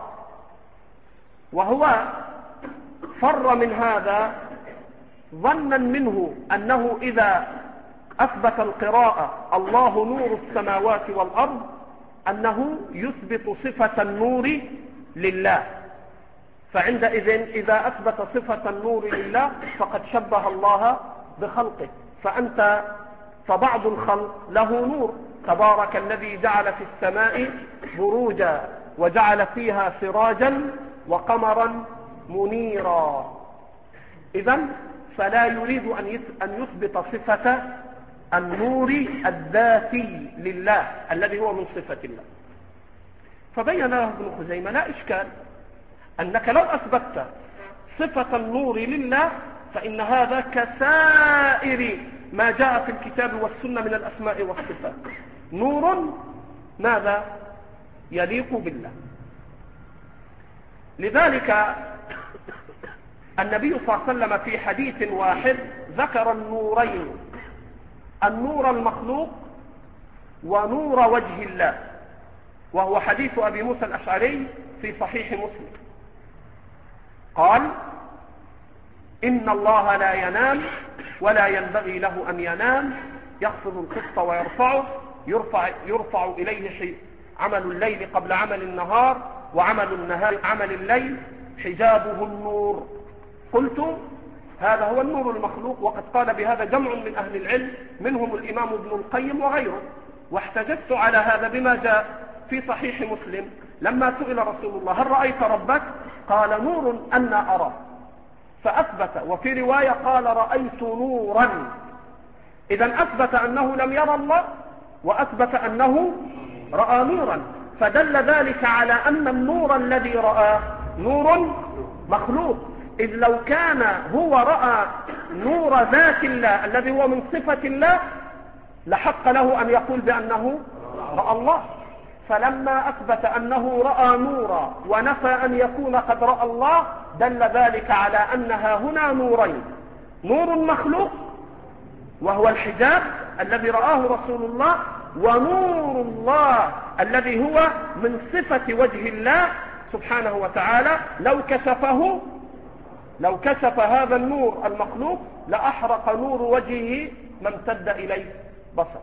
وهو فر من هذا ظنا منه أنه إذا أثبت القراءة الله نور السماوات والأرض أنه يثبت صفة النور لله، فعندئذ إذا أثبت صفة النور لله فقد شبه الله بخلقه. فأنت فبعض الخلق له نور، تبارك الذي جعل في السماء بروجا وجعل فيها سراجا وقمرا منيرا. إذن فلا يريد أن يثبت صفة النور الذاتي لله الذي هو من صفة الله. فبين له ابن خزيمة لا إشكال أنك لو أثبتت صفة النور لله فإن هذا كسائر ما جاء في الكتاب والسنة من الأسماء والصفات، نور ماذا يليق بالله. لذلك النبي صلى الله عليه وسلم في حديث واحد ذكر النورين، النور المخلوق ونور وجه الله، وهو حديث أبي موسى الأشعري في صحيح مسلم. قال: إن الله لا ينام ولا ينبغي له أن ينام، يخفض القسط ويرفعه، يرفع, يرفع إليه عمل الليل قبل عمل النهار، وعمل النهار عمل الليل، حجابه النور. قلت هذا هو النور المخلوق، وقد قال بهذا جمع من أهل العلم منهم الإمام ابن القيم وغيره. واحتججت على هذا بما جاء في صحيح مسلم لما سئل رسول الله: هل رأيت ربك؟ قال: نور أنا أرى، فأثبت. وفي رواية قال: رأيت نورا. إذن أثبت أنه لم يرى الله، وأثبت أنه رأى نورا، فدل ذلك على أن النور الذي رأى نور مخلوق. إذ لو كان هو رأى نور ذات الله الذي هو من صفة الله لحق له أن يقول بأنه رأى الله. فلما أثبت أنه رأى نورا ونفى أن يكون قد رأى الله دل ذلك على أنها هنا نورين: نور مخلوق وهو الحجاب الذي رآه رسول الله، ونور الله الذي هو من صفة وجه الله سبحانه وتعالى. لو كشفه لو كشف هذا النور المخلوق لأحرق نور وجهه ما امتد إليه بصر.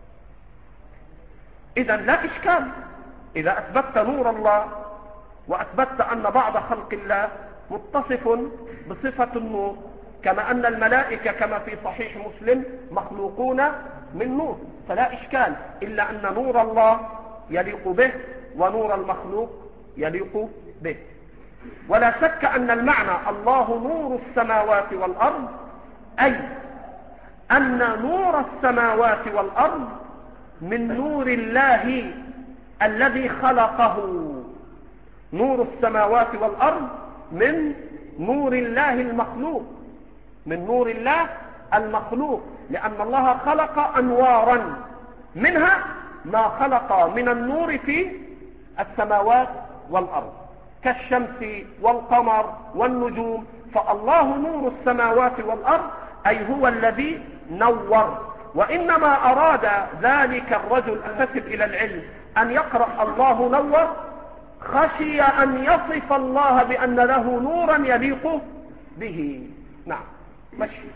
إذن لا إشكال إذا أثبتت نور الله وأثبتت أن بعض خلق الله متصف بصفة النور، كما أن الملائكة كما في صحيح مسلم مخلوقون من نور، فلا إشكال، إلا أن نور الله يليق به ونور المخلوق يليق به. ولا شك أن المعنى الله نور السماوات والأرض، أي أن نور السماوات والأرض من نور الله الذي خلقه. نور السماوات والأرض من نور الله المخلوق، من نور الله المخلوق، لأن الله خلق أنوارا، منها ما خلق من النور في السماوات والأرض كالشمس والقمر والنجوم. فالله نور السماوات والأرض أي هو الذي نور. وإنما أراد ذلك الرجل المنتسب إلى العلم أن يقرأ الله نور خشي أن يصف الله بأن له نورا يليق به. نعم مشي.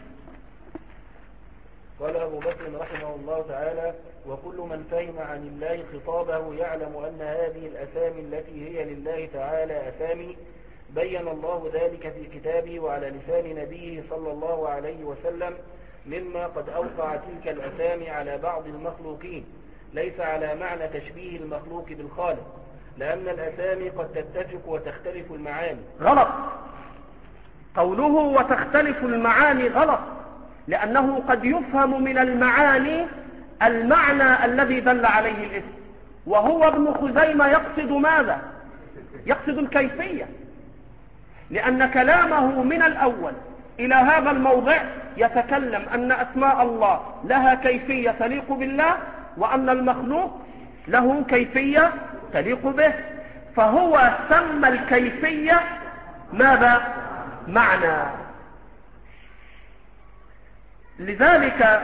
قال أبو بكر رحمه الله تعالى: وكل من فهم عن الله خطابه يعلم أن هذه الأسامي التي هي لله تعالى أسامي بين الله ذلك في كتابه وعلى لسان نبيه صلى الله عليه وسلم، مما قد أوقع تلك الأسامي على بعض المخلوقين، ليس على معنى تشبيه المخلوق بالخالق، لأن الأسامي قد تتفق وتختلف المعاني. غلط، قوله وتختلف المعاني غلط، لأنه قد يفهم من المعاني المعنى الذي دل عليه الاسم، وهو ابن خزيمة يقصد ماذا؟ يقصد الكيفية، لأن كلامه من الأول إلى هذا الموضع يتكلم أن أسماء الله لها كيفية تليق بالله، وأن المخلوق له كيفية تليق به، فهو سمى الكيفية ماذا؟ معنى. لذلك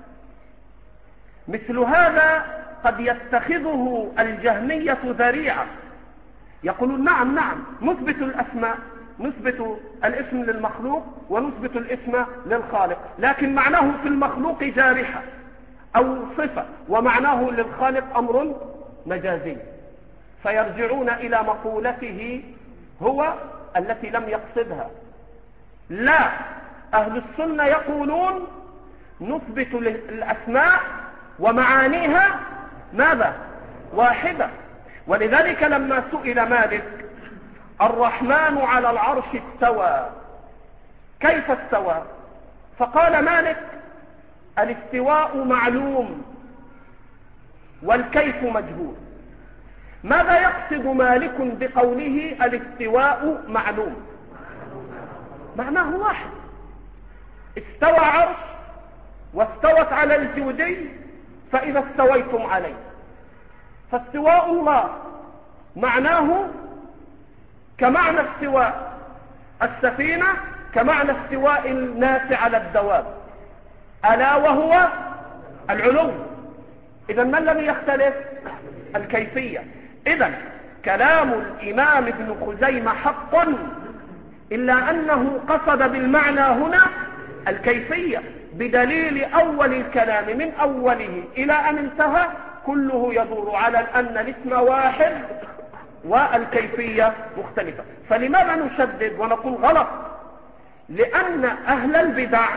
مثل هذا قد يتخذه الجهمية ذريعة، يقولون نعم نعم نثبت الأسماء نثبت الاسم للمخلوق ونثبت الاسم للخالق، لكن معناه في المخلوق جارحة أو صفة، ومعناه للخالق أمر مجازي، فيرجعون إلى مقولته هو التي لم يقصدها. لا، أهل السنة يقولون نثبت الأسماء ومعانيها ماذا؟ واحدة. ولذلك لما سئل مالك الرحمن على العرش استوى كيف استوى؟ فقال مالك الاستواء معلوم والكيف مجهول. ماذا يقصد مالك بقوله الاستواء معلوم؟ معناه واحد، استوى عرش واستوت على الجودي فإذا استويتم عليه، فاستواء الله معناه كمعنى استواء السفينة، كمعنى استواء الناس على الدواب، ألا وهو العلو. إذا ما الذي يختلف؟ الكيفية. إذا كلام الإمام ابن خزيمة حق، إلا أنه قصد بالمعنى هنا الكيفية، بدليل أول الكلام من أوله إلى أن انتهى كله يدور على أن الاسم واحد والكيفية مختلفة. فلماذا نشدد ونقول غلط؟ لأن أهل البدع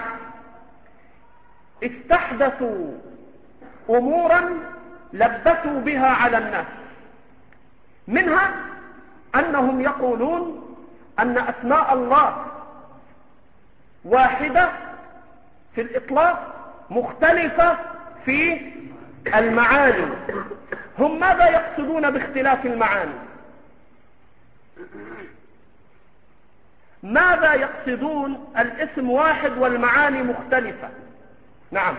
استحدثوا أمورا لبسوا بها على الناس، منها أنهم يقولون أن أسماء الله واحدة في الإطلاق مختلفة في المعاني. هم ماذا يقصدون باختلاف المعاني؟ ماذا يقصدون؟ الاسم واحد والمعاني مختلفة. نعم،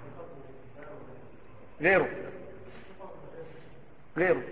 غيره غيره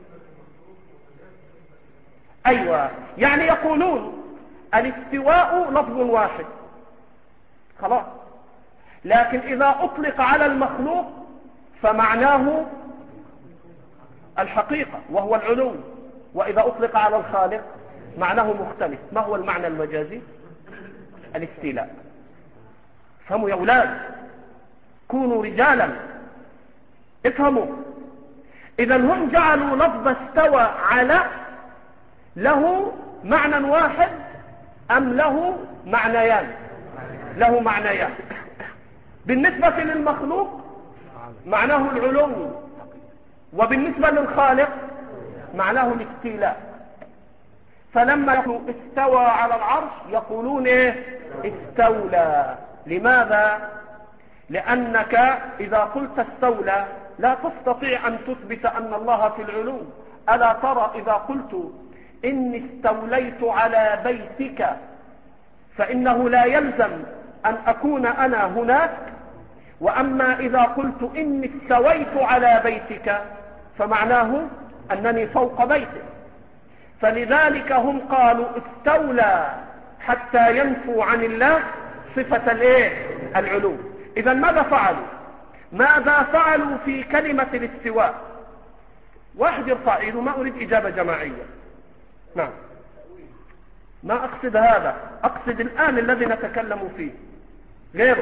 أيوة، يعني يقولون الاستواء لفظ واحد خلاص، لكن إذا أطلق على المخلوق فمعناه الحقيقة وهو العلو، وإذا أطلق على الخالق معناه مختلف. ما هو المعنى المجازي؟ الاستيلاء. افهموا يا أولاد، كونوا رجالا افهموا. إذا هم جعلوا لفظ استوى على له معنى واحد أم له معنيان؟ له معنيان. بالنسبة للمخلوق معناه العلو، وبالنسبة للخالق معناه الاستيلاء. فلما يقولوا استوى على العرش يقولون ايه؟ استولى. لماذا؟ لأنك إذا قلت استولى لا تستطيع أن تثبت أن الله في العلو. ألا ترى إذا قلت إني استوليت على بيتك فإنه لا يلزم أن أكون أنا هناك، وأما إذا قلت إني استويت على بيتك فمعناه أنني فوق بيتك. فلذلك هم قالوا استولى حتى ينفوا عن الله صفة الايه؟ العلو. إذا ماذا فعلوا؟ ماذا فعلوا في كلمة الاستواء؟ واحد يرفع ايده، ما أريد إجابة جماعية. نعم، ما أقصد هذا، أقصد الآن الذي نتكلم فيه. غيره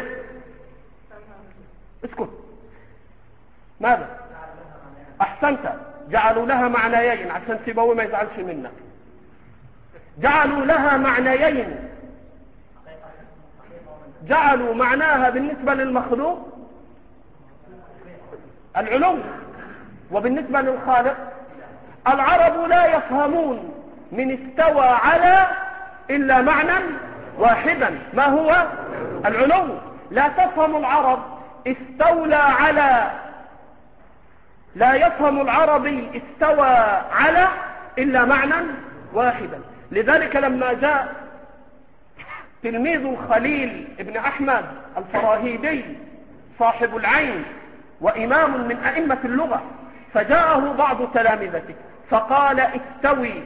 اسكت. ماذا؟ أحسنت، جعلوا لها معنيين عشان سيبوي ما يزعلش منا. جعلوا لها معنيين، جعلوا معناها بالنسبة للمخلوق العلو، وبالنسبة للخالق. العرب لا يفهمون من استوى على إلا معنى واحدا، ما هو؟ العلو. لا تفهم العرب استولى على، لا يفهم العربي استوى على إلا معنى واحدا. لذلك لما جاء تلميذ الخليل ابن أحمد الفراهيدي صاحب العين وإمام من أئمة اللغة، فجاءه بعض تلامذته فقال استوي،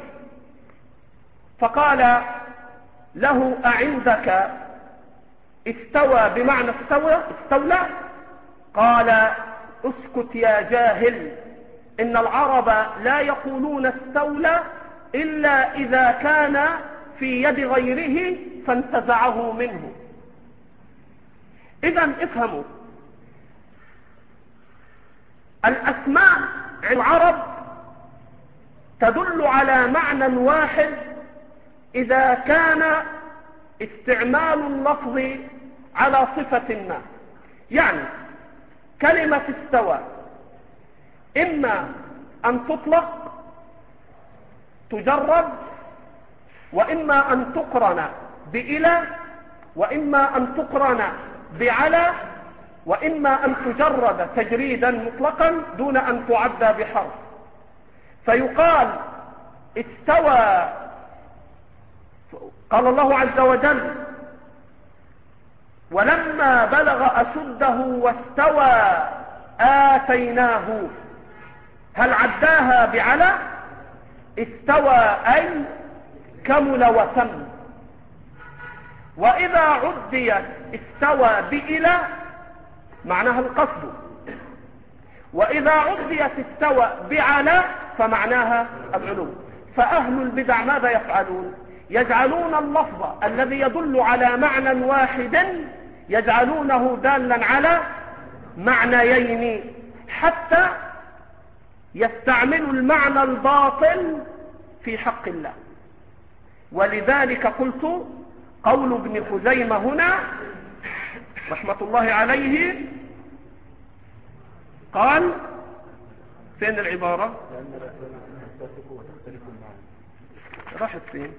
فقال له أعندك استوى بمعنى استوى استولى؟ قال اسكت يا جاهل، إن العرب لا يقولون استولى إلا إذا كان في يد غيره فانتزعه منه. إذن افهموا، الأسماء عند العرب تدل على معنى واحد إذا كان استعمال اللفظ على صفة ما. يعني كلمة استوى إما أن تطلق تجرد، وإما أن تقرن بإلى، وإما أن تقرن بعلى، وإما أن تجرد تجريدا مطلقا دون أن تعدى بحرف. فيقال استوى، قال الله عز وجل ولما بلغ أشده واستوى آتيناه، هل عداها بعلى؟ استوى أي كمل وتم. وإذا عديت استوى بإلى معناها القصد، وإذا عديت استوى بعلى فمعناها العلو. فأهل البدع ماذا يفعلون؟ يجعلون اللفظ الذي يدل على معنى واحد يجعلونه دالا على معنيين، حتى يستعملوا المعنى الباطل في حق الله. ولذلك قلت قول ابن خزيمة هنا رحمة الله عليه قال فين العبارة؟ راحت فين؟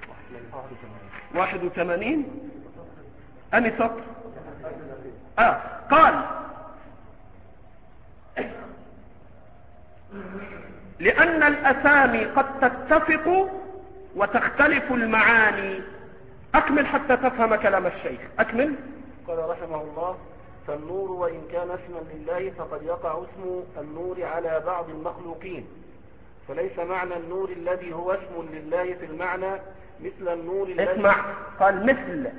واحد وثمانين أني سطر؟ آه قال لأن الأسامي قد تتفق وتختلف المعاني. أكمل حتى تفهم كلام الشيخ. أكمل. قال رحمه الله: فالنور وإن كان اسما لله فقد يقع اسم النور على بعض المخلوقين، فليس معنى النور الذي هو اسم لله في المعنى مثل النور الذي اسمع، قال مثل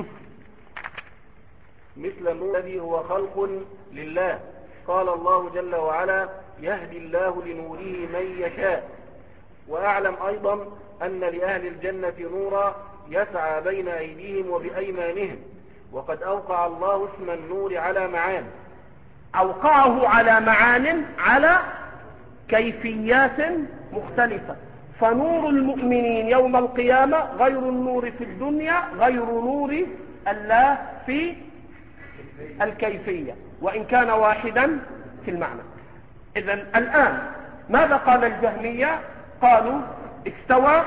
مثل النور الذي هو خلق لله. قال الله جل وعلا: يهدي الله لنوره من يشاء. وأعلم أيضا أن لأهل الجنة نورا يسعى بين أيديهم وبأيمانهم، وقد أوقع الله اسم النور على معان، أوقعه على معان على كيفيات مختلفة. فنور المؤمنين يوم القيامة غير النور في الدنيا، غير نور الله في الكيفية، وإن كان واحدا في المعنى. إذن الآن ماذا قال الجهمية؟ قالوا استوى،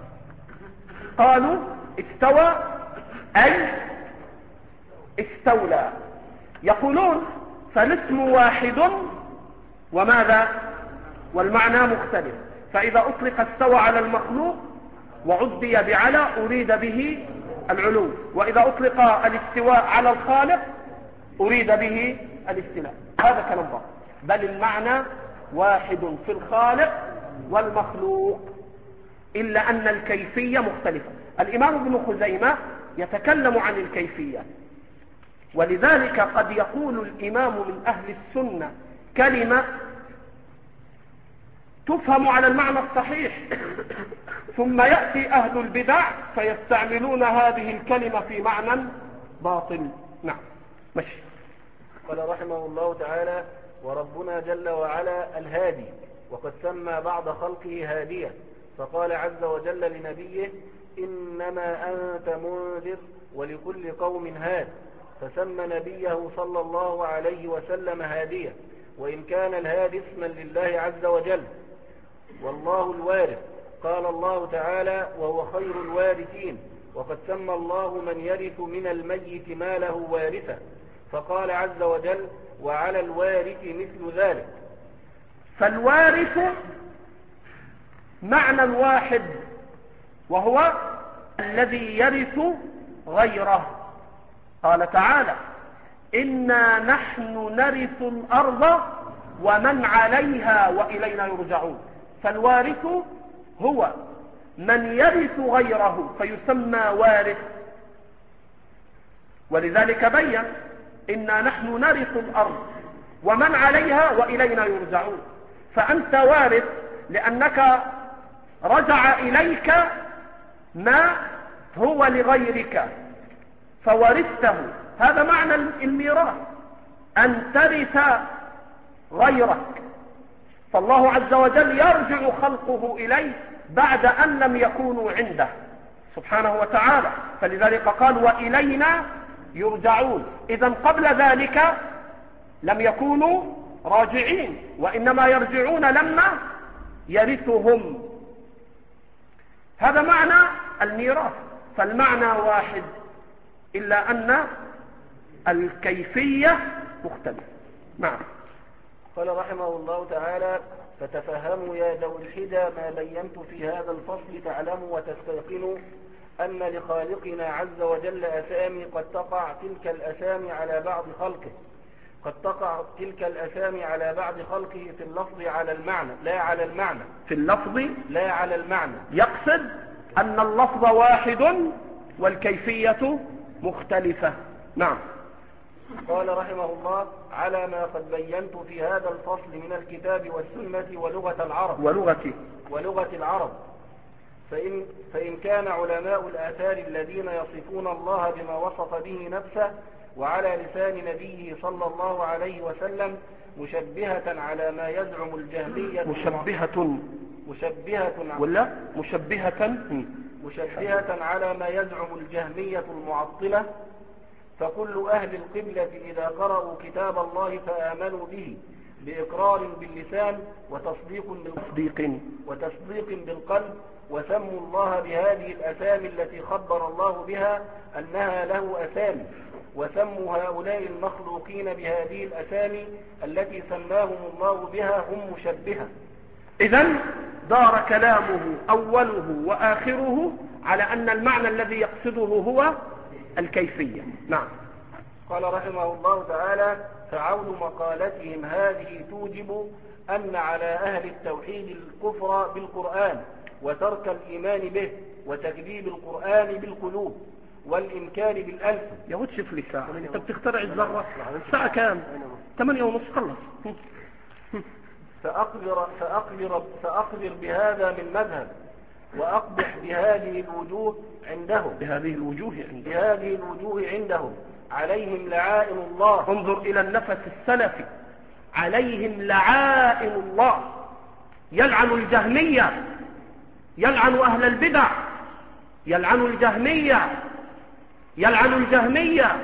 قالوا استوى أي استولى. يقولون فالاسم واحد وماذا؟ والمعنى مختلف. فإذا أطلق استوى على المخلوق وعدي بعلى أريد به العلو، وإذا أطلق الاستواء على الخالق أريد به الاستيلاء. هذا كلام باطل، بل المعنى واحد في الخالق والمخلوق، إلا أن الكيفية مختلفة. الإمام ابن خزيمة يتكلم عن الكيفية، ولذلك قد يقول الإمام من أهل السنة كلمة تفهم على المعنى الصحيح، ثم يأتي أهل البدع فيستعملون هذه الكلمة في معنى باطل. نعم ماشي. قال رحمه الله تعالى: وربنا جل وعلا الهادي، وقد سمى بعض خلقه هاديا، فقال عز وجل لنبيه: إنما أنت منذر ولكل قوم هاد، فسمى نبيه صلى الله عليه وسلم هاديا، وإن كان الهادي اسما لله عز وجل. والله الوارث، قال الله تعالى: وهو خير الوارثين، وقد سمى الله من يرث من الميت ما له وارثا، فقال عز وجل: وعلى الوارث مثل ذلك. فالوارث معنى واحد، وهو الذي يرث غيره. قال تعالى: إنا نحن نرث الأرض ومن عليها وإلينا يرجعون. فالوارث هو من يرث غيره فيسمى وارث. ولذلك بين: إنا نحن نرث الأرض ومن عليها وإلينا يرجعون. فأنت وارث لأنك رجع إليك ما هو لغيرك فورثته. هذا معنى الميراث، أن ترث غيرك. فالله عز وجل يرجع خلقه إليه بعد أن لم يكونوا عنده سبحانه وتعالى، فلذلك قال وإلينا يرجعون. إذن قبل ذلك لم يكونوا راجعين، وإنما يرجعون لما يرثهم. هذا معنى الميراث. فالمعنى واحد إلا أن الكيفية مختلفة. نعم. قال رحمه الله تعالى: فتفهموا يا ذوي الحدى ما بينت في هذا الفصل، تعلموا وتستيقنوا أن لخالقنا عز وجل أسامي قد تقع تلك الأسامي على بعض خلقه قد تقع تلك الأسامي على بعض خلقه في اللفظ على المعنى لا على المعنى في اللفظ لا على المعنى. يقصد أن اللفظ واحد والكيفية مختلفة. نعم. قال رحمه الله: على ما قد بينت في هذا الفصل من الكتاب والسنة ولغة العرب ولغة ولغة العرب فإن, فإن كان علماء الآثار الذين يصفون الله بما وصف به نفسه وعلى لسان نبيه صلى الله عليه وسلم مشبهة على ما يزعم الجهمية مشبهة مشبهة ولا مشبهة مشبهة على ما يزعم الجهمية المعطلة، فكل أهل القبلة إذا قرأوا كتاب الله فآمنوا به بإقرار باللسان وتصديق بالتصديق وتصديق بالقلب وسموا الله بهذه الأسامي التي خبر الله بها أنها له أسامي، وسموا هؤلاء المخلوقين بهذه الأسامي التي سماهم الله بها هم مشبهة. إذن دار كلامه أوله وآخره على أن المعنى الذي يقصده هو الكيفية. نعم. قال رحمه الله تعالى: فعول مقالتهم هذه توجب أن على أهل التوحيد الكفر بالقرآن وترك الإيمان به وتكذيب القرآن بالقلوب والإنكار بالألسن. يا ود شوف لي ساعة، أنت بتخترع الزرة. الساعة كام؟ ثمانية ونص. خلص. فأقدر, فأقدر, فأقدر بهذا من مذهب وأقبح بهذه الوجوه عندهم بهذه الوجوه عندهم بهذه الوجوه عندهم عليهم لعائن الله. انظر إلى النفس السلفي: عليهم لعائن الله. يلعن الجهمية، يلعن أهل البدع، يلعن الجهمية، يلعن الجهمية.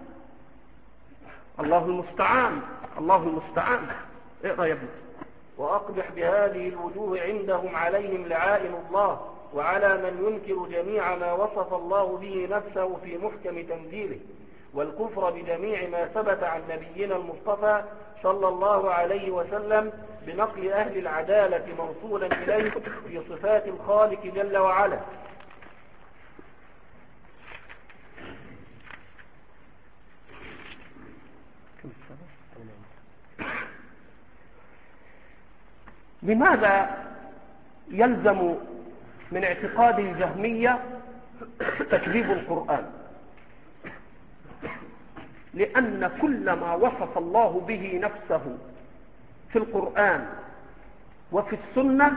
الله المستعان، الله المستعان. اقرأ يا ابني. وأقبح بهذه الوجوه عندهم عليهم لعائن الله، وعلى من ينكر جميع ما وصف الله به نفسه في محكم تنزيله، والكفر بجميع ما ثبت عن نبينا المصطفى صلى الله عليه وسلم بنقل أهل العدالة موصولا إليه في صفات الخالق جل وعلا. لماذا يلزم من اعتقاد الجهمية تكذيب القرآن؟ لأن كل ما وصف الله به نفسه في القرآن وفي السنة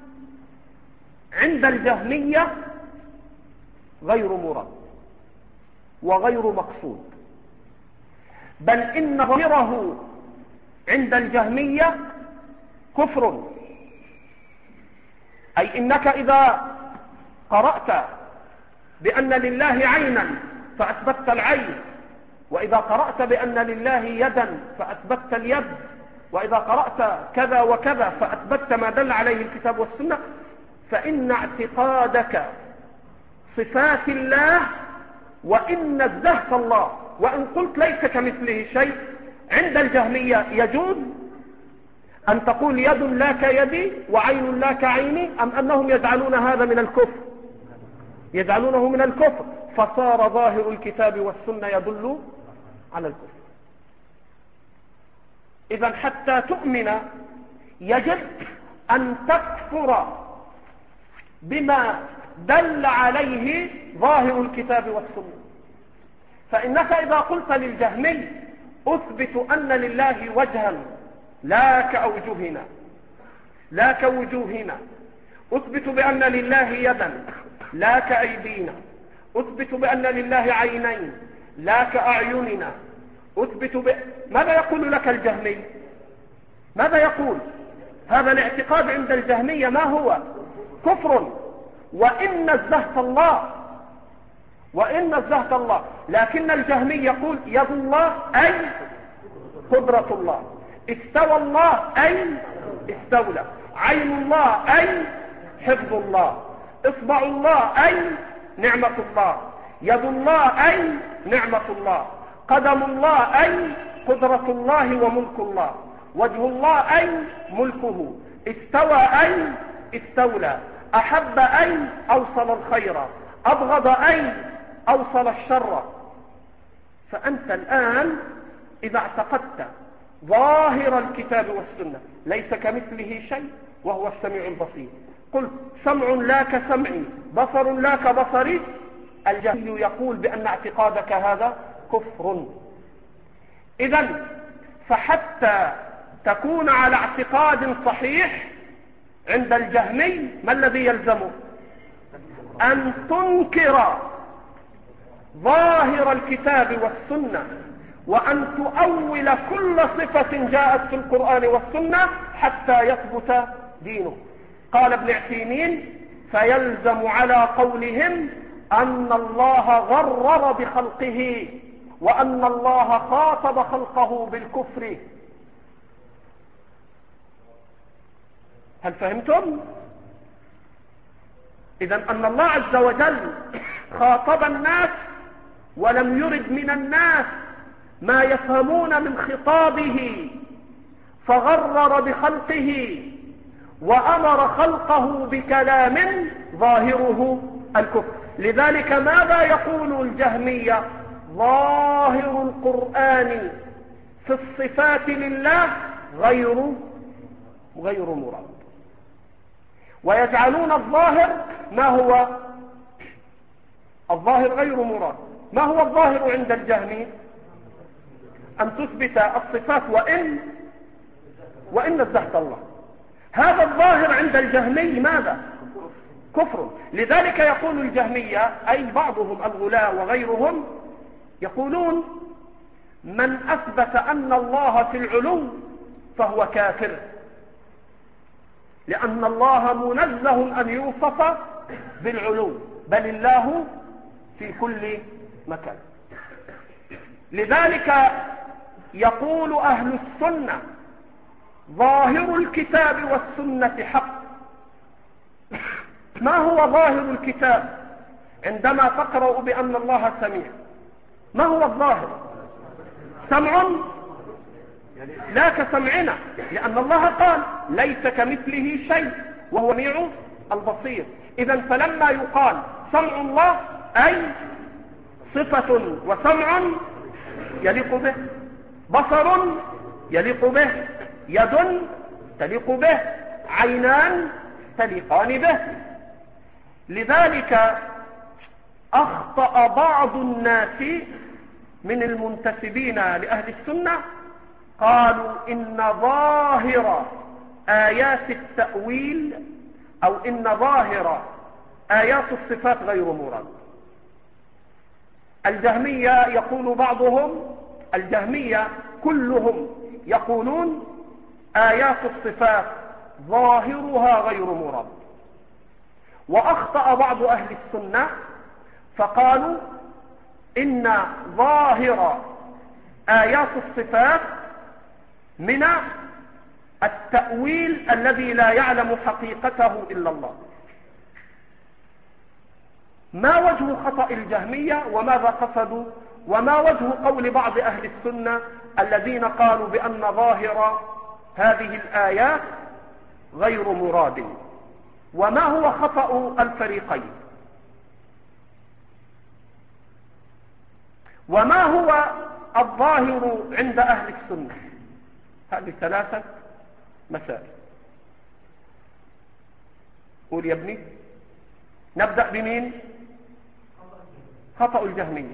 عند الجهمية غير مراد وغير مقصود، بل إن ظاهره عند الجهمية كفر. أي إنك إذا قرأت بأن لله عينا فأثبتت العين، وإذا قرأت بأن لله يدا فأثبتت اليد، وإذا قرأت كذا وكذا فأثبتت ما دل عليه الكتاب والسنة، فإن اعتقادك صفات الله وإن نزهت الله وإن قلت ليس كمثله شيء عند الجهمية يجوز أن تقول يد لا كيدي وعين لا كعيني، أم أنهم يجعلون هذا من الكفر؟ يجعلونه من الكفر، فصار ظاهر الكتاب والسنة يدل على الكفر. إذن حتى تؤمن يجب أن تكفر بما دل عليه ظاهر الكتاب والسنة. فإنك إذا قلت للجهمي أثبت أن لله وجها لا كأوجهنا لا كوجوهنا، أثبت بأن لله يدا لا كأيدينا، أثبت بأن لله عينين لا كأعيننا، أثبت ب... ماذا يقول لك الجهمي؟ ماذا يقول؟ هذا الاعتقاد عند الجهمية ما هو؟ كفر، وإن نزهت الله وإن نزهت الله، لكن الجهمي يقول يد الله أي قدرة الله، استوى الله أي استولى، عين الله أي حفظ الله، إصبع الله أي نعمة الله، يد الله أي نعمة الله، قدم الله أي قدرة الله وملك الله، وجه الله أي ملكه، استوى أي استولى، أحب أي أوصل الخير، أبغض أي أوصل الشر. فأنت الآن إذا اعتقدت ظاهر الكتاب والسنة ليس كمثله شيء وهو السميع البصير، قلت سمع لا كسمعي، بصر لا كبصري، الجهمي يقول بأن اعتقادك هذا كفر. إذن فحتى تكون على اعتقاد صحيح عند الجهمي ما الذي يلزمه؟ أن تنكر ظاهر الكتاب والسنة، وأن تؤول كل صفة جاءت في القرآن والسنة حتى يثبت دينه. قال ابن عثيمين فيلزم على قولهم أن الله غرر بخلقه، وأن الله خاطب خلقه بالكفر. هل فهمتم؟ إذن أن الله عز وجل خاطب الناس ولم يرد من الناس ما يفهمون من خطابه، فغرر بخلقه وأمر خلقه بكلام ظاهره الكفر. لذلك ماذا يقول الجهمية؟ ظاهر القرآن في الصفات لله غير غير مراد، ويجعلون الظاهر ما هو الظاهر غير مراد. ما هو الظاهر عند الجهمي؟ أن تثبت الصفات وإن وإن نزهت الله. هذا الظاهر عند الجهمي ماذا؟ كفر. لذلك يقول الجهمية أي بعضهم الغلاة وغيرهم يقولون من أثبت أن الله في العلو فهو كافر، لأن الله منزه أن يوصف بالعلو، بل الله في كل مكان. لذلك يقول أهل السنة ظاهر الكتاب والسنة حق. ما هو ظاهر الكتاب؟ عندما تقرأ بأن الله سميع، ما هو الظاهر؟ سمع لا كسمعنا، لأن الله قال ليس كمثله شيء وهو السميع البصير. إذن فلما يقال سمع الله أي صفة وسمع يليق به، بصر يليق به، يد تليق به، عينان تليقان به. لذلك أخطأ بعض الناس من المنتسبين لأهل السنة، قالوا إن ظاهر آيات التأويل أو إن ظاهر آيات الصفات غير مراد. الجهمية يقول بعضهم، الجهمية كلهم يقولون آيات الصفات ظاهرها غير مراد. وأخطأ بعض أهل السنة فقالوا إن ظاهر آيات الصفات من التأويل الذي لا يعلم حقيقته إلا الله. ما وجه خطأ الجهمية وماذا قصدوا؟ وما وجه قول بعض أهل السنة الذين قالوا بأن ظاهر هذه الآيات غير مراد؟ وما هو خطأ الفريقين؟ وما هو الظاهر عند أهل السنة؟ هذه ثلاثة مسائل. قول يا ابني. نبدأ بمين؟ خطأ الجهمية.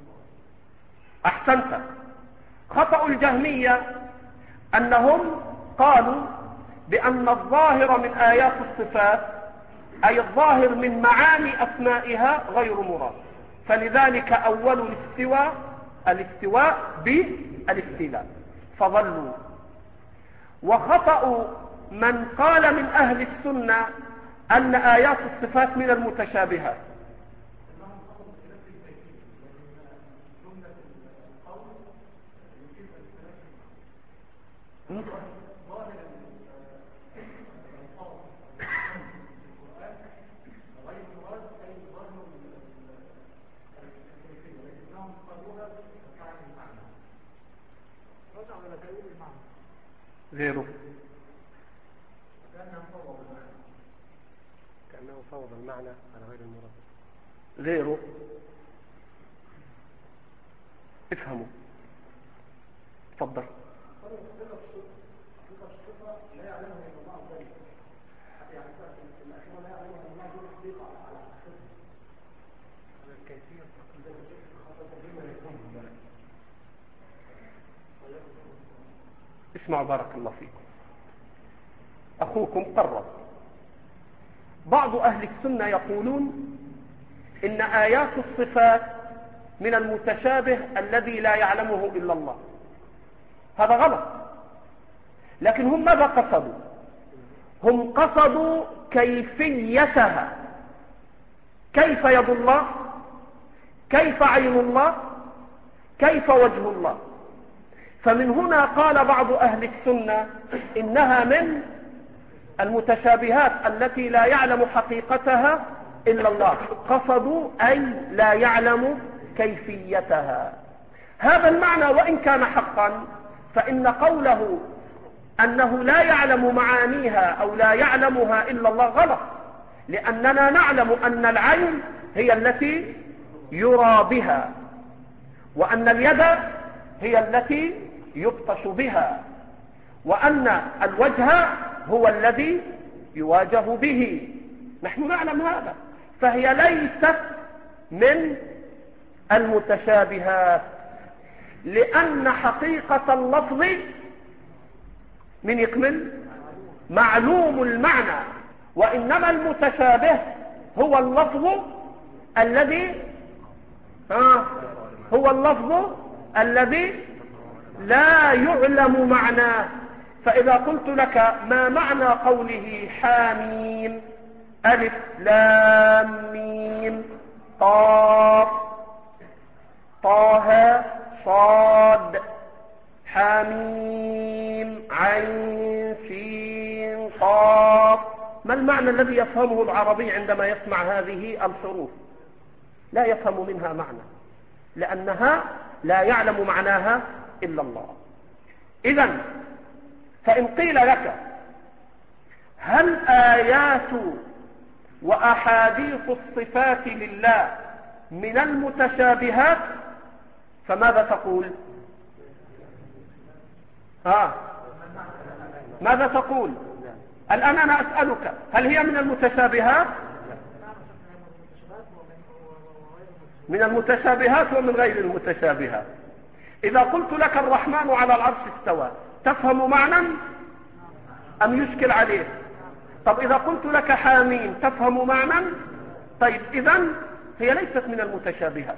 أحسنت. خطأ الجهمية أنهم قالوا بأن الظاهر من آيات الصفات أي الظاهر من معاني أسمائها غير مراد، فلذلك أول الاستواء الاستواء بالاستيلاء فظلوا. وخطأ من قال من أهل السنة أن آيات الصفات من المتشابهات. غيره كأنه فوض المعنى على غير المراد. غيره افهموا. تفضل. اسمعوا بارك الله فيكم، أخوكم قرر. بعض أهل السنة يقولون إن آيات الصفات من المتشابه الذي لا يعلمه إلا الله. هذا غلط، لكن هم ماذا قصدوا؟ هم قصدوا كيفيتها، كيف يد الله، كيف عين الله، كيف وجه الله. فمن هنا قال بعض أهل السنة إنها من المتشابهات التي لا يعلم حقيقتها إلا الله، قصدوا أي لا يعلم كيفيتها. هذا المعنى وإن كان حقا، فإن قوله أنه لا يعلم معانيها أو لا يعلمها إلا الله غلط، لأننا نعلم أن العين هي التي يرى بها، وأن اليد هي التي يبطش بها، وأن الوجه هو الذي يواجه به. نحن نعلم هذا، فهي ليست من المتشابهات، لأن حقيقة اللفظ من يكمل معلوم المعنى، وإنما المتشابه هو اللفظ الذي آه هو اللفظ الذي لا يعلم معناه. فإذا قلت لك ما معنى قوله حاميم ألف لام ميم قاف طه صاد حاميم عين سين قاف، ما المعنى الذي يفهمه العربي عندما يسمع هذه الحروف؟ لا يفهم منها معنى، لأنها لا يعلم معناها إلا الله. إذن فإن قيل لك هل آيات وأحاديث الصفات لله من المتشابهات، فماذا تقول؟ ها ماذا تقول؟ الآن أنا أسألك هل هي من المتشابهات؟ من المتشابهات ومن غير المتشابهات. إذا قلت لك الرحمن على العرش استوى، تفهم معنى أم يشكل عليه؟ طب إذا قلت لك حامين، تفهم معنى؟ طيب إذن هي ليست من المتشابهات.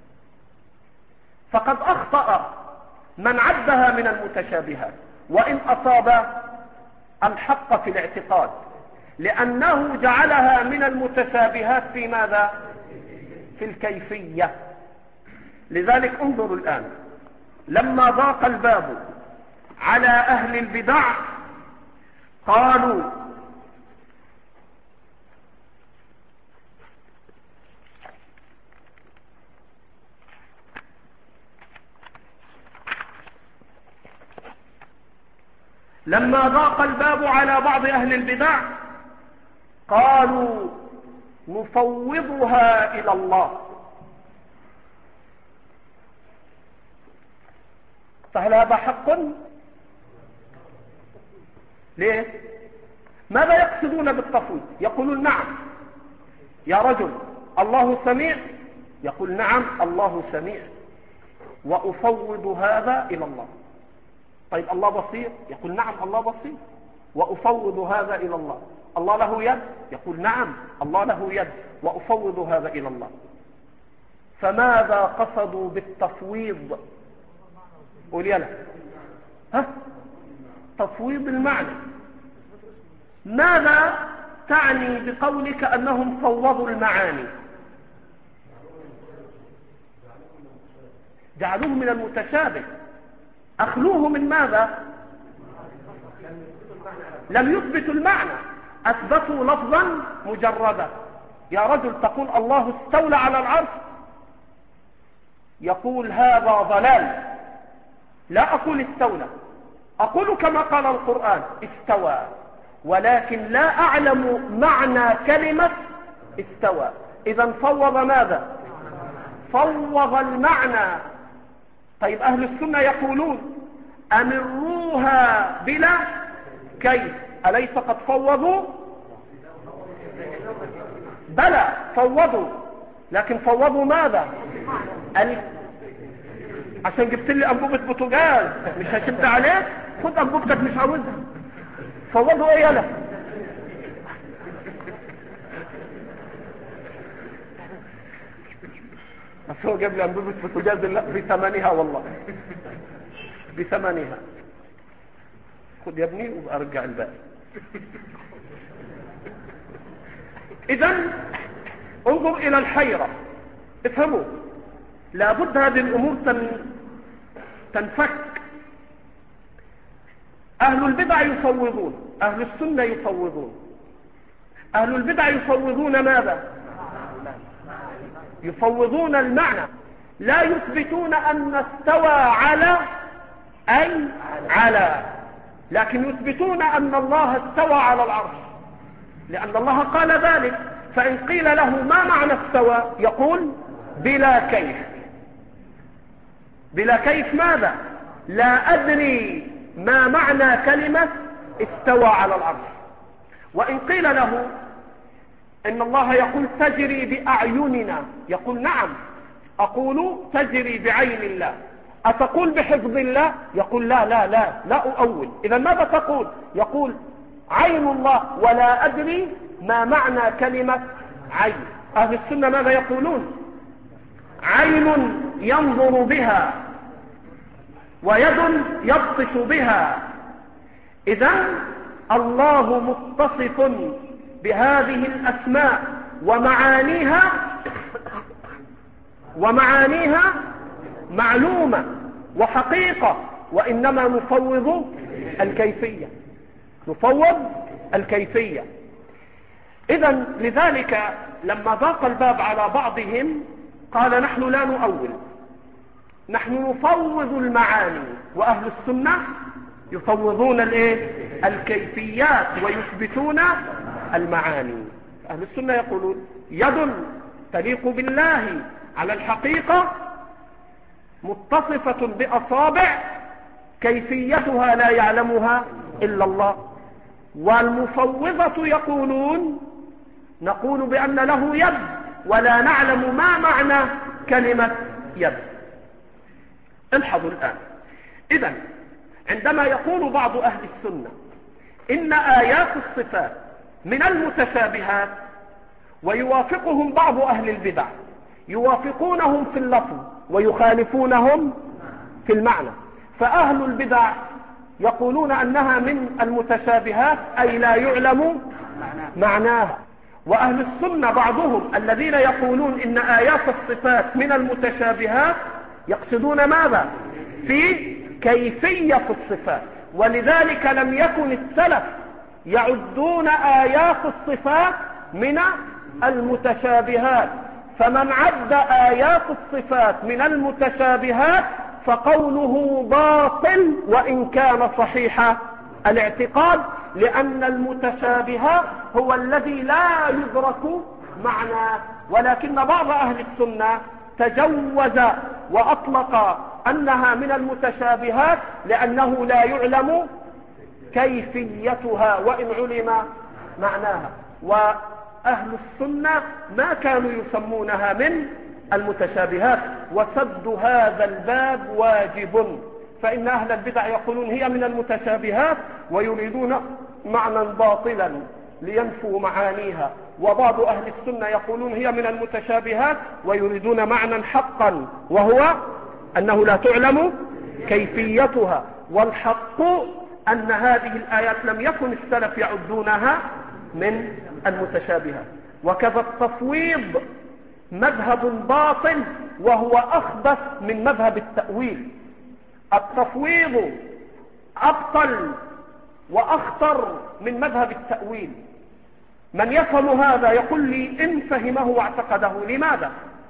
فقد أخطأ من عدها من المتشابهات، وإن أصاب الحق في الاعتقاد، لأنه جعلها من المتشابهات في ماذا؟ في الكيفية. لذلك انظروا الآن، لما ضاق الباب على أهل البدع قالوا لما ضاق الباب على بعض أهل البدع قالوا نفوضها إلى الله. فهل هذا حق؟ ليه؟ ماذا يقصدون بالتفويض؟ يقولون نعم يا رجل الله سميع، يقول نعم الله سميع، وأفوض هذا إلى الله. طيب الله بصير؟ يقول نعم الله بصير، وأفوض هذا إلى الله. الله له يد؟ يقول نعم الله له يد، وأفوض هذا إلى الله. فماذا قصدوا بالتفويض؟ قول يلا. ها؟ تفويض المعنى. ماذا تعني بقولك أنهم فوضوا المعاني؟ جعلوه من المتشابه. أخلوه من ماذا؟ لم يثبتوا المعنى، أثبتوا لفظا مجردا. يا رجل تقول الله استولى على العرش، يقول هذا ضلال. لا أقول استولى، أقول كما قال القرآن استوى، ولكن لا أعلم معنى كلمة استوى. إذا فوض ماذا؟ فوض المعنى. طيب أهل السنة يقولون أمروها بلا كيف. أليس قد فوضوا؟ بلى فوضوا، لكن فوضوا ماذا؟ ال... عشان جبت لي أنبوبة بوتوجاز مش هشد عليك، خد أنبوبتك مش عاوزها. فوضوا ايه يلا؟ بس هو جاب لي أنبوبة بوتوجاز بثمنها، والله بثمنها. خد يا ابني وابقى ارجع الباقي. اذا انظر الى الحيرة، افهموا، لابد هذه الامور تن... تنفك. اهل البدع يفوضون، اهل السنة يفوضون. اهل البدع يفوضون ماذا؟ يفوضون المعنى، لا يثبتون ان استوى على اي على، لكن يثبتون أن الله استوى على العرش، لأن الله قال ذلك. فإن قيل له ما معنى استوى يقول بلا كيف. بلا كيف ماذا؟ لا أدري ما معنى كلمة استوى على العرش. وإن قيل له إن الله يقول تجري بأعيننا، يقول نعم أقول تجري بعين الله. أتقول بحفظ الله؟ يقول لا لا لا لا أؤول. إذا ماذا تقول؟ يقول عين الله، ولا أدري ما معنى كلمة عين. أهل السنة ماذا يقولون؟ عين ينظر بها، ويد يبطش بها. إذا الله متصف بهذه الأسماء ومعانيها، ومعانيها معلومة وحقيقة، وإنما نفوض الكيفية، نفوض الكيفية. إذن لذلك لما ضاق الباب على بعضهم قال نحن لا نؤول، نحن نفوض المعاني، وأهل السنة يفوضون الايه؟ الكيفيات ويثبتون المعاني. أهل السنة يقولون يد تليق بالله على الحقيقة متصفة بأصابع كيفيتها لا يعلمها إلا الله. والمفوضة يقولون نقول بأن له يد ولا نعلم ما معنى كلمة يد. الحظوا الآن. إذن عندما يقول بعض أهل السنة إن آيات الصفات من المتشابهات، ويوافقهم بعض أهل البدع، يوافقونهم في اللفظ ويخالفونهم في المعنى. فأهل البدع يقولون أنها من المتشابهات أي لا يعلم معناها، وأهل السنة بعضهم الذين يقولون إن آيات الصفات من المتشابهات يقصدون ماذا؟ في كيفية الصفات. ولذلك لم يكن السلف يعدون آيات الصفات من المتشابهات، فمن عد آيات الصفات من المتشابهات فقوله باطل وإن كان صحيح الاعتقاد، لأن المتشابه هو الذي لا يدرك معناه. ولكن بعض أهل السنة تجوز وأطلق أنها من المتشابهات لأنه لا يعلم كيفيتها وإن علم معناها. وأهل السنة ما كانوا يسمونها من المتشابهات، وسد هذا الباب واجب. فإن أهل البدع يقولون هي من المتشابهات ويريدون معنى باطلا لينفوا معانيها، وبعض أهل السنة يقولون هي من المتشابهات ويريدون معنى حقا، وهو أنه لا تعلم كيفيتها. والحق أن هذه الآيات لم يكن السلف يعدونها من المتشابهات. وكذا التفويض مذهب باطل وهو أخبث من مذهب التأويل. التفويض أبطل وأخطر من مذهب التأويل. من يفهم هذا يقول لي إن فهمه واعتقده. لماذا؟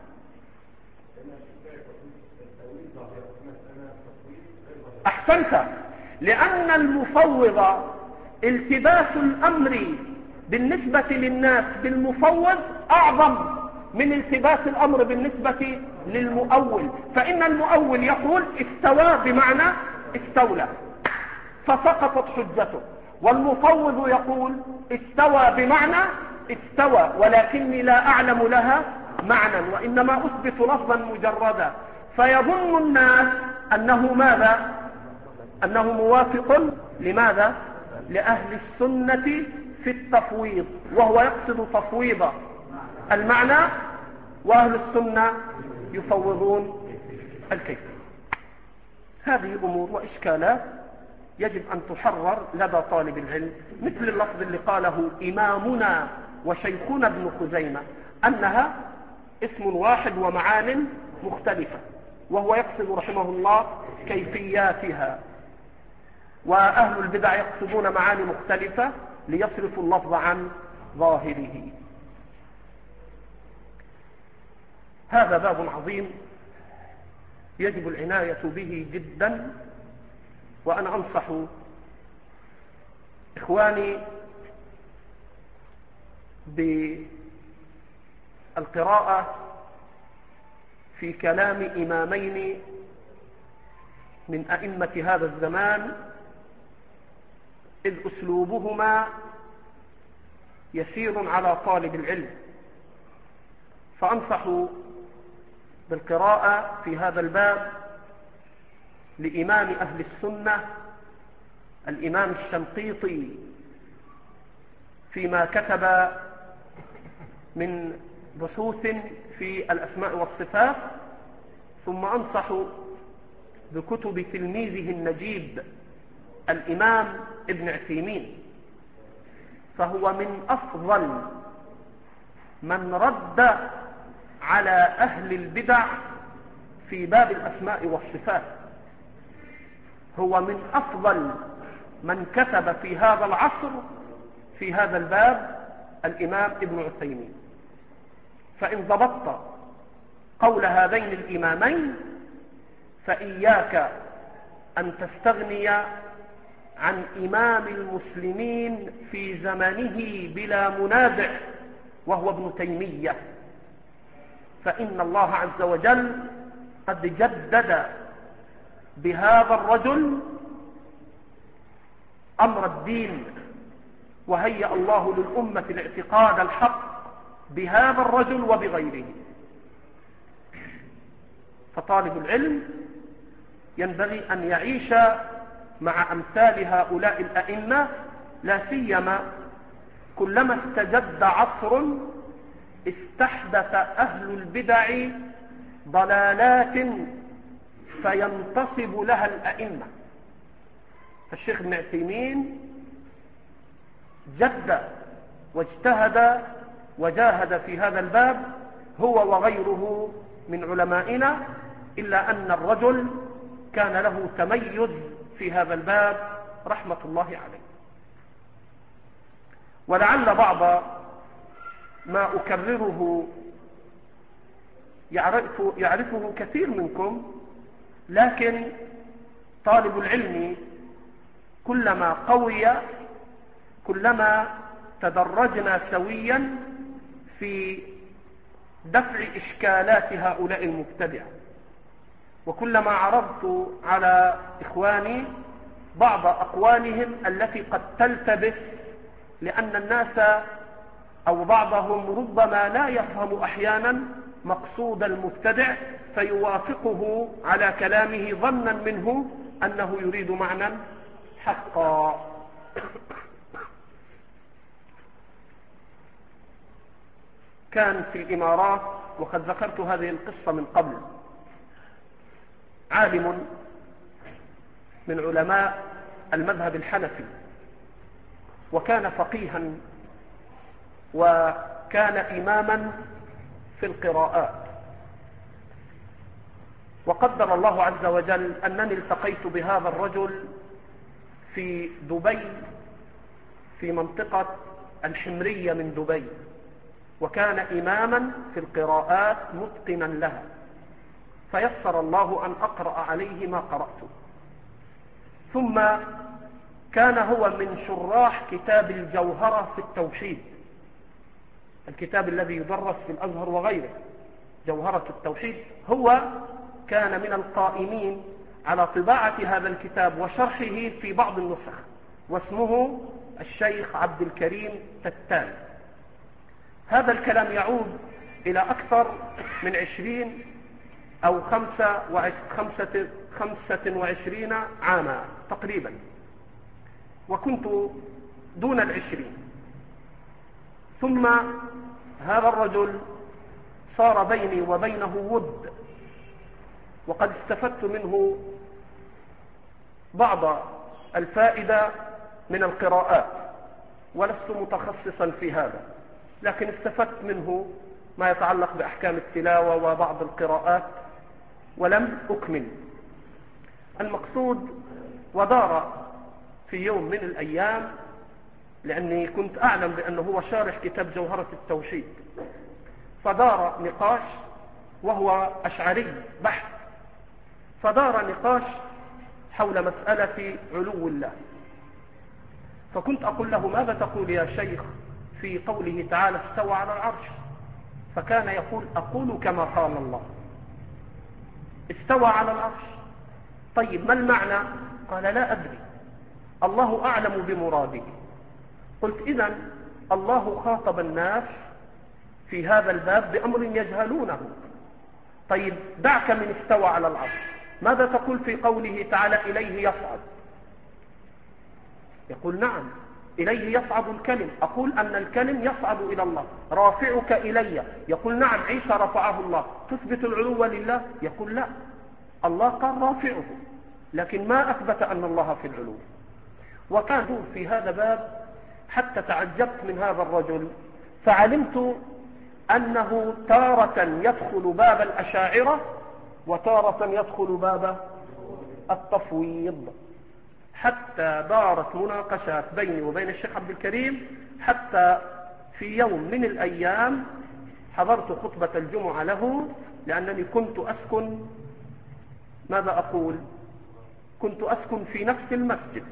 أحسنت. لأن المفوض التباس الأمر بالنسبة للناس بالمفوض أعظم من التباس الأمر بالنسبة للمؤول. فإن المؤول يقول استوى بمعنى استولى فسقطت حجته، والمفوض يقول استوى بمعنى استوى ولكني لا أعلم لها معنى وإنما أثبت لفظا مجردا. فيظن الناس أنه ماذا؟ أنه موافق لماذا؟ لأهل السنة في التفويض، وهو يقصد تفويض المعنى، وأهل السنة يفوضون الكيف. هذه أمور وإشكالات يجب أن تحرر لدى طالب العلم، مثل اللفظ اللي قاله إمامنا وشيخنا ابن خزيمة أنها اسم واحد ومعان مختلفة، وهو يقصد رحمه الله كيفياتها، وأهل البدع يقصدون معاني مختلفة ليصرفوا اللفظ عن ظاهره. هذا باب عظيم يجب العناية به جدا، وأنا أنصح إخواني بالقراءة في كلام إمامين من أئمة هذا الزمان، إذ أسلوبهما يسير على طالب العلم. فأنصح بالقراءة في هذا الباب لإمام أهل السنة الإمام الشنقيطي فيما كتب من بحوث في الأسماء والصفات، ثم أنصح بكتب تلميذه النجيب الإمام ابن عثيمين، فهو من أفضل من رد على أهل البدع في باب الأسماء والصفات، هو من أفضل من كتب في هذا العصر في هذا الباب الإمام ابن عثيمين. فإن ضبطت قول هذين الإمامين فإياك أن تستغني عن إمام المسلمين في زمنه بلا منازع، وهو ابن تيمية، فإن الله عز وجل قد جدد بهذا الرجل أمر الدين، وهيأ الله للأمة الاعتقاد الحق بهذا الرجل وبغيره. فطالب العلم ينبغي أن يعيش مع أمثال هؤلاء الأئمة، لا سيما كلما استجد عصر استحدث أهل البدع ضلالات فينتصب لها الأئمة. فالشيخ ابن عثيمين جد واجتهد وجاهد في هذا الباب هو وغيره من علمائنا، إلا أن الرجل كان له تميز في هذا الباب رحمة الله عليه. ولعل بعض ما أكرره يعرف يعرفه كثير منكم، لكن طالب العلم كلما قوي كلما تدرجنا سويا في دفع إشكالات هؤلاء المبتدعة، وكلما عرضت على إخواني بعض أقوالهم التي قد تلتبس، لأن الناس أو بعضهم ربما لا يفهم أحيانا مقصود المبتدع فيوافقه على كلامه ظنا منه أنه يريد معنى حقا. كان في الإمارات، وقد ذكرت هذه القصة من قبل، عالم من علماء المذهب الحنفي، وكان فقيها وكان إماما في القراءات. وقدر الله عز وجل أنني التقيت بهذا الرجل في دبي، في منطقة الحمرية من دبي، وكان إماما في القراءات متقنا لها، فيسر الله أن أقرأ عليه ما قرأته. ثم كان هو من شراح كتاب الجوهرة في التوحيد، الكتاب الذي يدرس في الأزهر وغيره، جوهرة التوحيد. هو كان من القائمين على طباعة هذا الكتاب وشرحه في بعض النسخ، واسمه الشيخ عبد الكريم تتان. هذا الكلام يعود إلى أكثر من عشرين أو خمسة وخمسة خمسة وعشرين عاما تقريبا، وكنت دون العشرين. ثم هذا الرجل صار بيني وبينه ود، وقد استفدت منه بعض الفائدة من القراءات، ولست متخصصا في هذا، لكن استفدت منه ما يتعلق بأحكام التلاوة وبعض القراءات، ولم أكمل. المقصود، ودار في يوم من الأيام، لأني كنت أعلم بأنه هو شارح كتاب جوهرة التوحيد، فدار نقاش، وهو أشعري بحث، فدار نقاش حول مسألة علو الله. فكنت أقول له: ماذا تقول يا شيخ في قوله تعالى استوى على العرش؟ فكان يقول: أقول كما قال الله، استوى على العرش. طيب ما المعنى؟ قال: لا أدري، الله أعلم بمراده. قلت: إذن الله خاطب الناس في هذا الباب بأمر يجهلونه. طيب دعك من استوى على العرش، ماذا تقول في قوله تعالى إليه يصعد؟ يقول: نعم، إليه يصعد الكلم. أقول أن الكلم يصعد إلى الله. رافعك إلي، يقول: نعم، عيسى رفعه الله. تثبت العلو لله؟ يقول: لا، الله قال رافعه، لكن ما أثبت أن الله في العلو. وكان في هذا باب حتى تعجبت من هذا الرجل، فعلمت أنه تارة يدخل باب الأشاعرة وتارة يدخل باب التفويض، حتى دارت مناقشات بيني وبين الشيخ عبد الكريم، حتى في يوم من الأيام حضرت خطبة الجمعة له، لأنني كنت أسكن، ماذا أقول، كنت أسكن في نفس المسجد،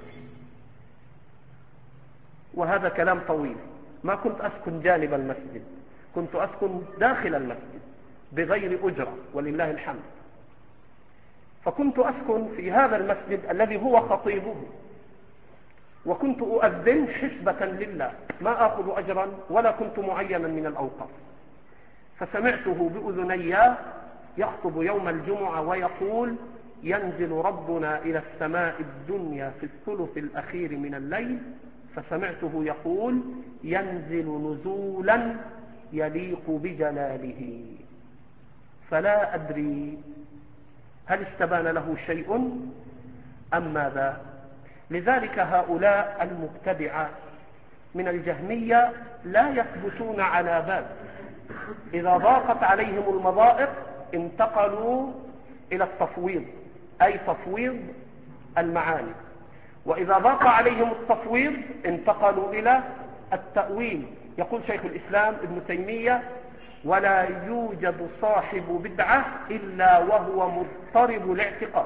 وهذا كلام طويل. ما كنت أسكن جانب المسجد، كنت أسكن داخل المسجد بغير أجرة ولله الحمد. فكنت أسكن في هذا المسجد الذي هو خطيبه، وكنت أؤذن حسبة لله، ما أخذ أجرا ولا كنت معينا من الأوقاف. فسمعته بأذني يخطب يوم الجمعة ويقول: ينزل ربنا إلى السماء الدنيا في الثلث الأخير من الليل. فسمعته يقول: ينزل نزولا يليق بجلاله. فلا أدري هل استبان له شيء أم ماذا. لذلك هؤلاء المبتدعة من الجهمية لا يثبتون على باب، إذا ضاقت عليهم المضائق انتقلوا إلى التفويض، أي تفويض المعاني، وإذا ضاق عليهم التفويض انتقلوا إلى التأويل. يقول شيخ الإسلام ابن تيمية: ولا يوجد صاحب بدعة إلا وهو مضطرب الاعتقاد،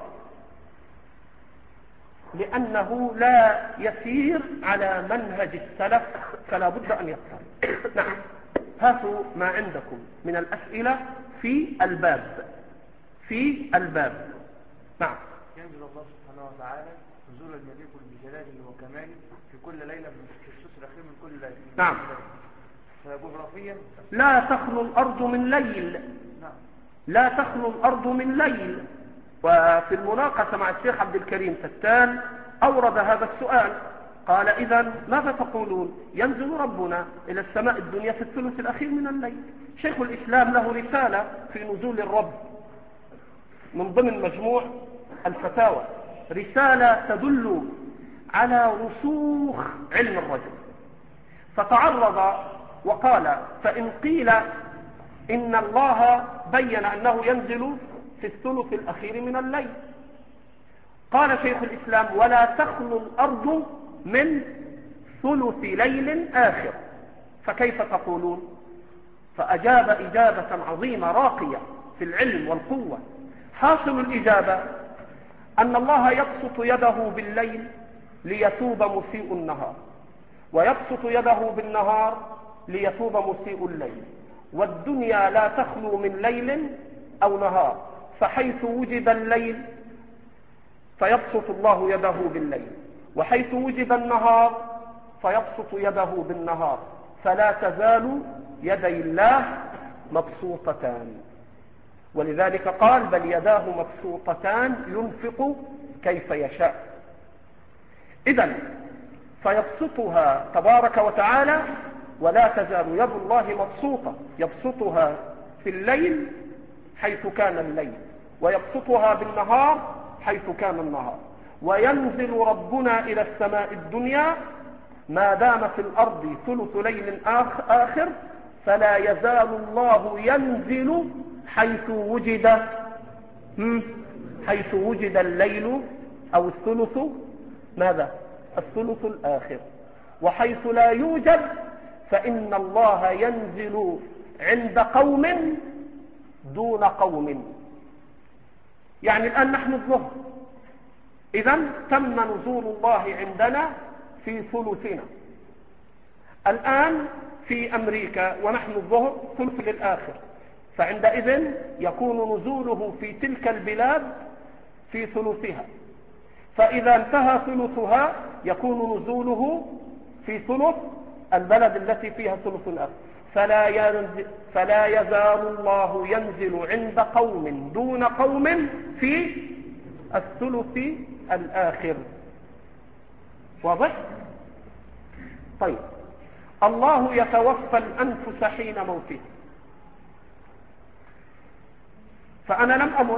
لأنه لا يسير على منهج السلف، فلا بد أن يضطرب. نعم، هاتوا ما عندكم من الأسئلة في الباب في الباب نعم. ينزل الله سبحانه وتعالى نزولا يليق بجلاله وكماله في كل ليلة من الثلث الأخير من كل ليلة. نعم. فجغرافيا لا تخلو الأرض من ليل، نعم. لا تخلو الأرض من ليل، وفي المناقشة مع الشيخ عبد الكريم فتان أورد هذا السؤال، قال إذن ماذا تقولون؟ ينزل ربنا إلى السماء الدنيا في الثلث الأخير من الليل. شيخ الإسلام له رسالة في نزول الرب من ضمن مجموع الفتاوى، رسالة تدل على رسوخ علم الرجل، فتعرض وقال: فإن قيل إن الله بين أنه ينزل في الثلث الأخير من الليل، قال شيخ الإسلام: ولا تخلو الأرض من ثلث ليل آخر، فكيف تقولون؟ فأجاب إجابة عظيمة راقية في العلم والقوة. حاصل الإجابة أن الله يبسط يده بالليل ليتوب مسيء النهار، ويبسط يده بالنهار ليتوب مسيء الليل، والدنيا لا تخلو من ليل أو نهار، فحيث وجد الليل فيبسط الله يده بالليل، وحيث وجد النهار فيبسط يده بالنهار، فلا تزال يدي الله مبسوطتان. ولذلك قال: بل يداه مبسوطتان ينفق كيف يشاء. إذن فيبسطها تبارك وتعالى، ولا تزال يد الله مبسوطة، يبسطها في الليل حيث كان الليل، ويبسطها بالنهار حيث كان النهار. وينزل ربنا إلى السماء الدنيا ما دام في الأرض ثلث ليل آخر، فلا يزال الله ينزل حيث وجد حيث وجد الليل أو الثلث ماذا؟ الثلث الآخر. وحيث لا يوجد فإن الله ينزل عند قوم دون قوم. يعني الآن نحن الظهر، إذن تم نزول الله عندنا في ثلثنا. الآن في أمريكا ونحن الظهر ثلث للآخر، فعندئذ يكون نزوله في تلك البلاد في ثلثها، فإذا انتهى ثلثها يكون نزوله في ثلث البلد التي فيها ثلث الأخر. فلا, ينزل فلا يزال الله ينزل عند قوم دون قوم في الثلث الآخر. واضح؟ طيب، الله يتوفى الأنفس حين موته، فأنا لم أمت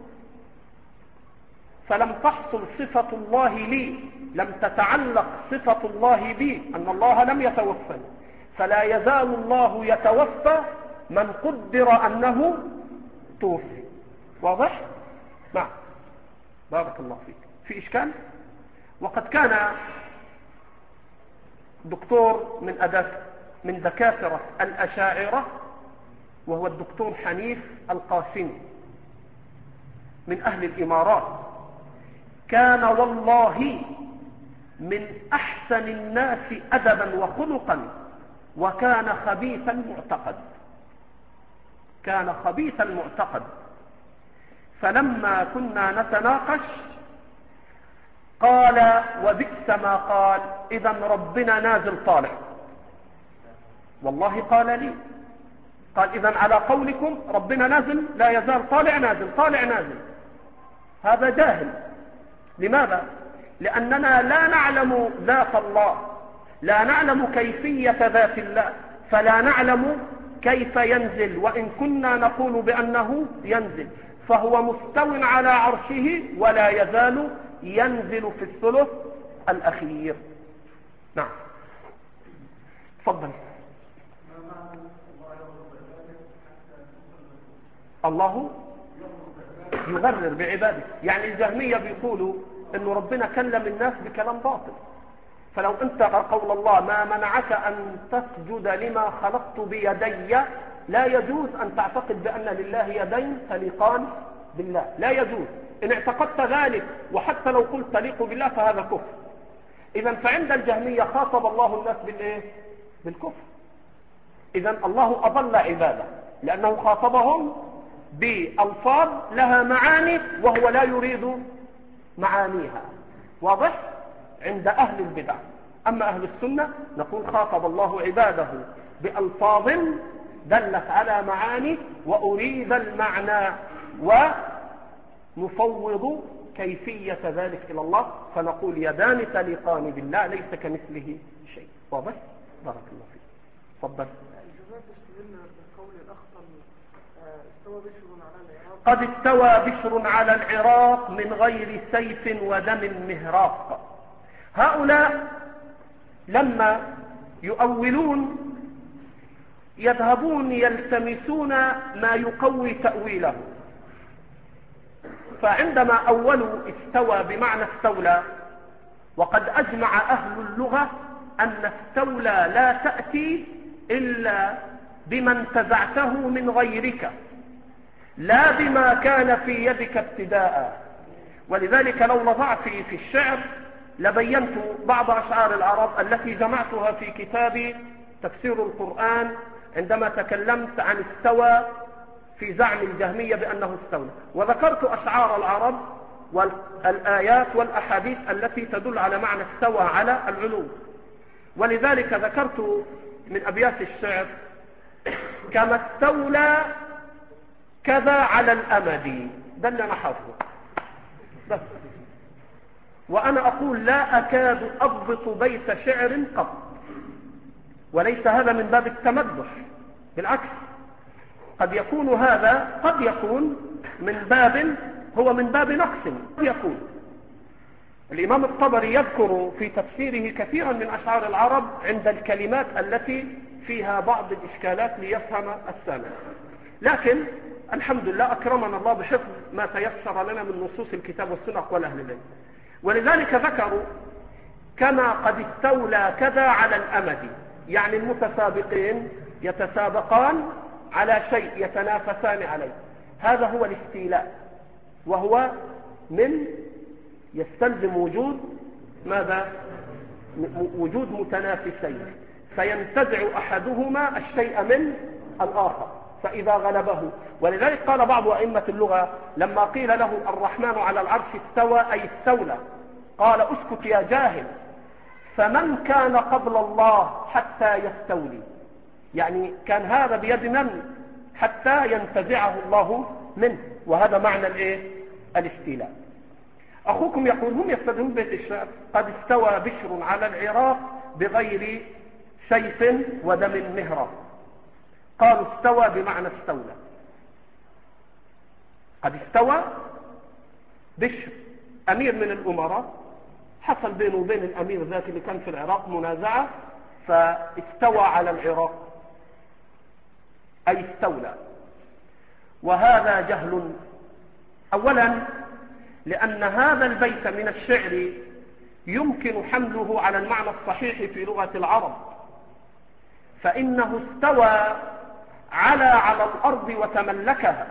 فلم تحصل صفة الله لي، لم تتعلق صفة الله بي أن الله لم يتوفى، فلا يزال الله يتوفى من قدر أنه توفي. واضح؟ نعم، بارك الله فيك. في إشكال؟ وقد كان دكتور من أداة من دكاترة الأشاعرة، وهو الدكتور حنيف القاسمي من أهل الإمارات، كان والله من أحسن الناس أدبا وخلقا، وكان خبيث المعتقد، كان خبيث المعتقد. فلما كنا نتناقش قال وبئس ما قال: إذا ربنا نازل طالع. والله قال لي، قال: إذا على قولكم ربنا نازل لا يزال طالع نازل طالع نازل. هذا جاهل. لماذا؟ لأننا لا نعلم ذات الله، لا نعلم كيفية ذات الله، فلا نعلم كيف ينزل، وإن كنا نقول بأنه ينزل، فهو مستو على عرشه ولا يزال ينزل في الثلث الأخير. نعم، تفضل. الله يغرر بعباده، يعني الجهمية بيقولوا أن ربنا كلم الناس بكلام باطل. فلو أنت قول الله: ما منعك أن تسجد لما خلقت بيدي، لا يجوز أن تعتقد بأن لله يدين تليقان بالله، لا يجوز. إن اعتقدت ذلك وحتى لو قلت تليق بالله فهذا كفر. إذا فعند الجهمية خاطب الله الناس بالإيه؟ بالكفر. إذا الله أضل عباده لأنه خاطبهم بألفاظ لها معاني وهو لا يريد معانيها. واضح؟ عند أهل البدع. أما أهل السنة نقول خاطب الله عباده بألفاظ دلت على معاني وأريد المعنى نفوض كيفية ذلك إلى الله، فنقول يدان تليقان بالله ليس كمثله شيء. واضح؟ بارك الله فيك. تفضل. قد استوى بشر على العراق من غير سيف ودم مهراق. هؤلاء لما يؤولون يذهبون يلتمسون ما يقوي تأويله، فعندما أولوا استوى بمعنى استولى، وقد أجمع أهل اللغة أن استولى لا تأتي إلا بما انتزعته من غيرك لا بما كان في يدك ابتداء. ولذلك لو نظرت في الشعر لبينت بعض أشعار العرب التي جمعتها في كتاب تفسير القرآن عندما تكلمت عن استوى في زعم الجهمية بأنه استولى، وذكرت أشعار العرب والآيات والأحاديث التي تدل على معنى استوى على العلو. ولذلك ذكرت من أبيات الشعر: كما استولى كذا على الأمد. ده اللي أنا حافظه بس. وأنا أقول لا أكاد أضبط بيت شعر قط، وليس هذا من باب التمدح، بالعكس قد يكون هذا قد يكون من باب هو من باب نقص. قد يكون الإمام الطبري يذكر في تفسيره كثيرا من أشعار العرب عند الكلمات التي فيها بعض الإشكالات ليفهم السامع، لكن الحمد لله أكرمنا الله بحفظ ما تيسر لنا من نصوص الكتاب والسنة أقوال أهل العلم. ولذلك ذكروا كما قد استولى كذا على الأمد، يعني المتسابقين يتسابقان على شيء يتنافسان عليه. هذا هو الاستيلاء، وهو من يستلزم وجود ماذا؟ وجود متنافسين، فينتزع أحدهما الشيء من الآخر فإذا غلبه. ولذلك قال بعض أئمة اللغة لما قيل له الرحمن على العرش استوى أي استولى، قال اسكت يا جاهل، فمن كان قبل الله حتى يستولي، يعني كان هذا بيد من حتى ينتزعه الله منه، وهذا معنى الايه؟ الاستيلاء. أخوكم يقول هم يستدعون بيت الشعر: قد استوى بشر على العراق بغير سيف ودم مهراق. قالوا استوى بمعنى استولى. قد استوى بشر أمير من الأمراء، حصل بينه وبين الأمير ذات اللي كان في العراق منازعة، فاستوى على العراق أي استولى. وهذا جهل، أولا لأن هذا البيت من الشعر يمكن حمله على المعنى الصحيح في لغة العرب، فإنه استوى على على الأرض وتملكها،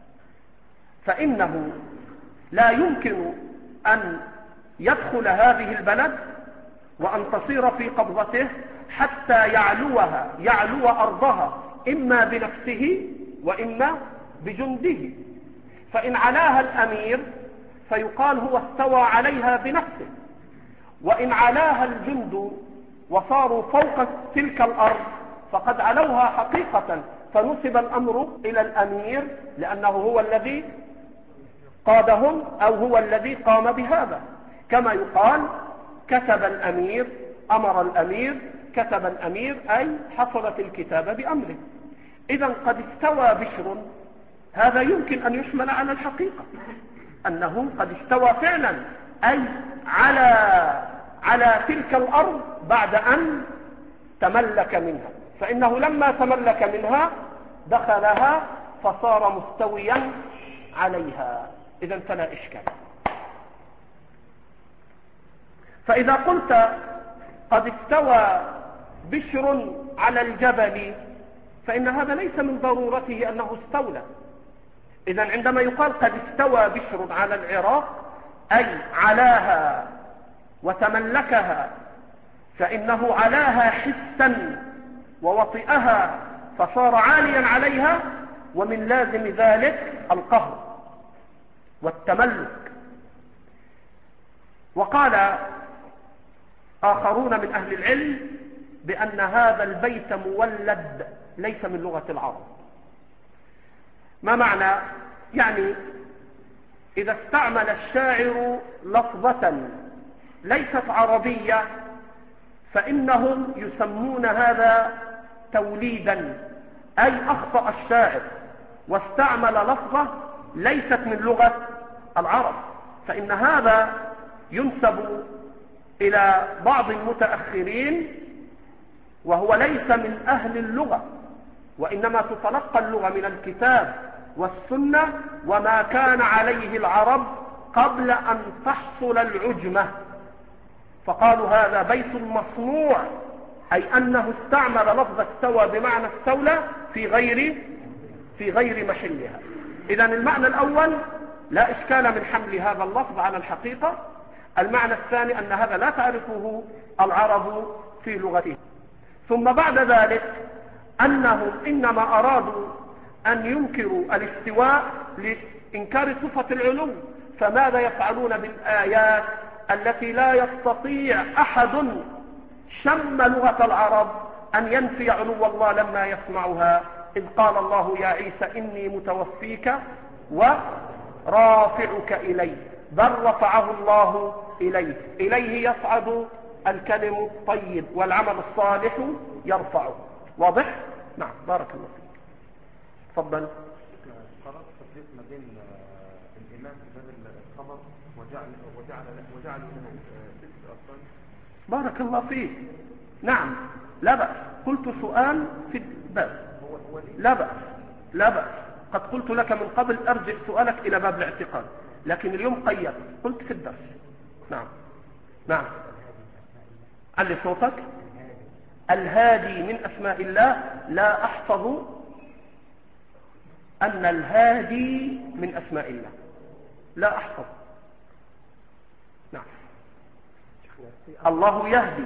فإنه لا يمكن أن يدخل هذه البلد وأن تصير في قبضته حتى يعلوها يعلو أرضها إما بنفسه وإما بجنده. فإن علاها الأمير فيقال هو استوى عليها بنفسه، وإن علاها الجند وصاروا فوق تلك الأرض فقد علوها حقيقة، فنسب الأمر إلى الأمير لأنه هو الذي قادهم أو هو الذي قام بهذا. كما يقال كتب الأمير، أمر الأمير، كتب الأمير، أي حصلت الكتابة بأمره. إذن قد استوى بشر، هذا يمكن أن يحمل على الحقيقة أنه قد استوى فعلا، أي على على تلك الأرض بعد أن تملك منها، فإنه لما تملك منها دخلها فصار مستويا عليها. إذن فلا إشكال. فإذا قلت قد استوى بشر على الجبل فإن هذا ليس من ضرورته أنه استولى. إذن عندما يقال قد استوى بشر على العراق أي علاها وتملكها، فإنه علاها حسا ووطئها فصار عاليا عليها، ومن لازم ذلك القهر والتملك. وقال آخرون من أهل العلم بأن هذا البيت مولد ليس من لغة العرب. ما معنى؟ يعني إذا استعمل الشاعر لفظة ليست عربية فإنهم يسمون هذا توليدا، أي أخطأ الشاعر واستعمل لفظة ليست من لغة العرب، فإن هذا ينسب إلى بعض المتأخرين وهو ليس من أهل اللغة، وإنما تتلقى اللغة من الكتاب والسنة وما كان عليه العرب قبل أن تحصل العجمة. فقالوا هذا بيت مصنوع، أي أنه استعمل لفظ استوى بمعنى استولى في غير في غير محلها. إذن المعنى الأول لا إشكال من حمل هذا اللفظ على الحقيقة. المعنى الثاني أن هذا لا تعرفه العرب في لغتهم. ثم بعد ذلك أنهم إنما أرادوا أن ينكروا الاستواء لإنكار صفة العلو، فماذا يفعلون بالآيات التي لا يستطيع أحد شم لغة العرب أن ينفي علو الله لما يسمعها، إذ قال الله يا عيسى إني متوفيك ورافعك إلي، بل رفعه الله إليه، إليه يصعد الكلم الطيب والعمل الصالح يرفعه. واضح؟ نعم، بارك الله فيك. تفضل. قرأت تفريق ما بين الإمام في باب الخبر وجعل وجعل وجعل له ست أركان. بارك الله فيك. نعم، لا بأس. قلت سؤال في الباب، لا بأس لا بأس. قد قلت لك من قبل أرجع سؤالك إلى باب الاعتقاد، لكن اليوم قيد قلت في الدرس. نعم نعم. علي صوتك. الهادي من أسماء الله، لا أحفظ أن الهادي من أسماء الله، لا أحفظ. نعم. الله يهدي،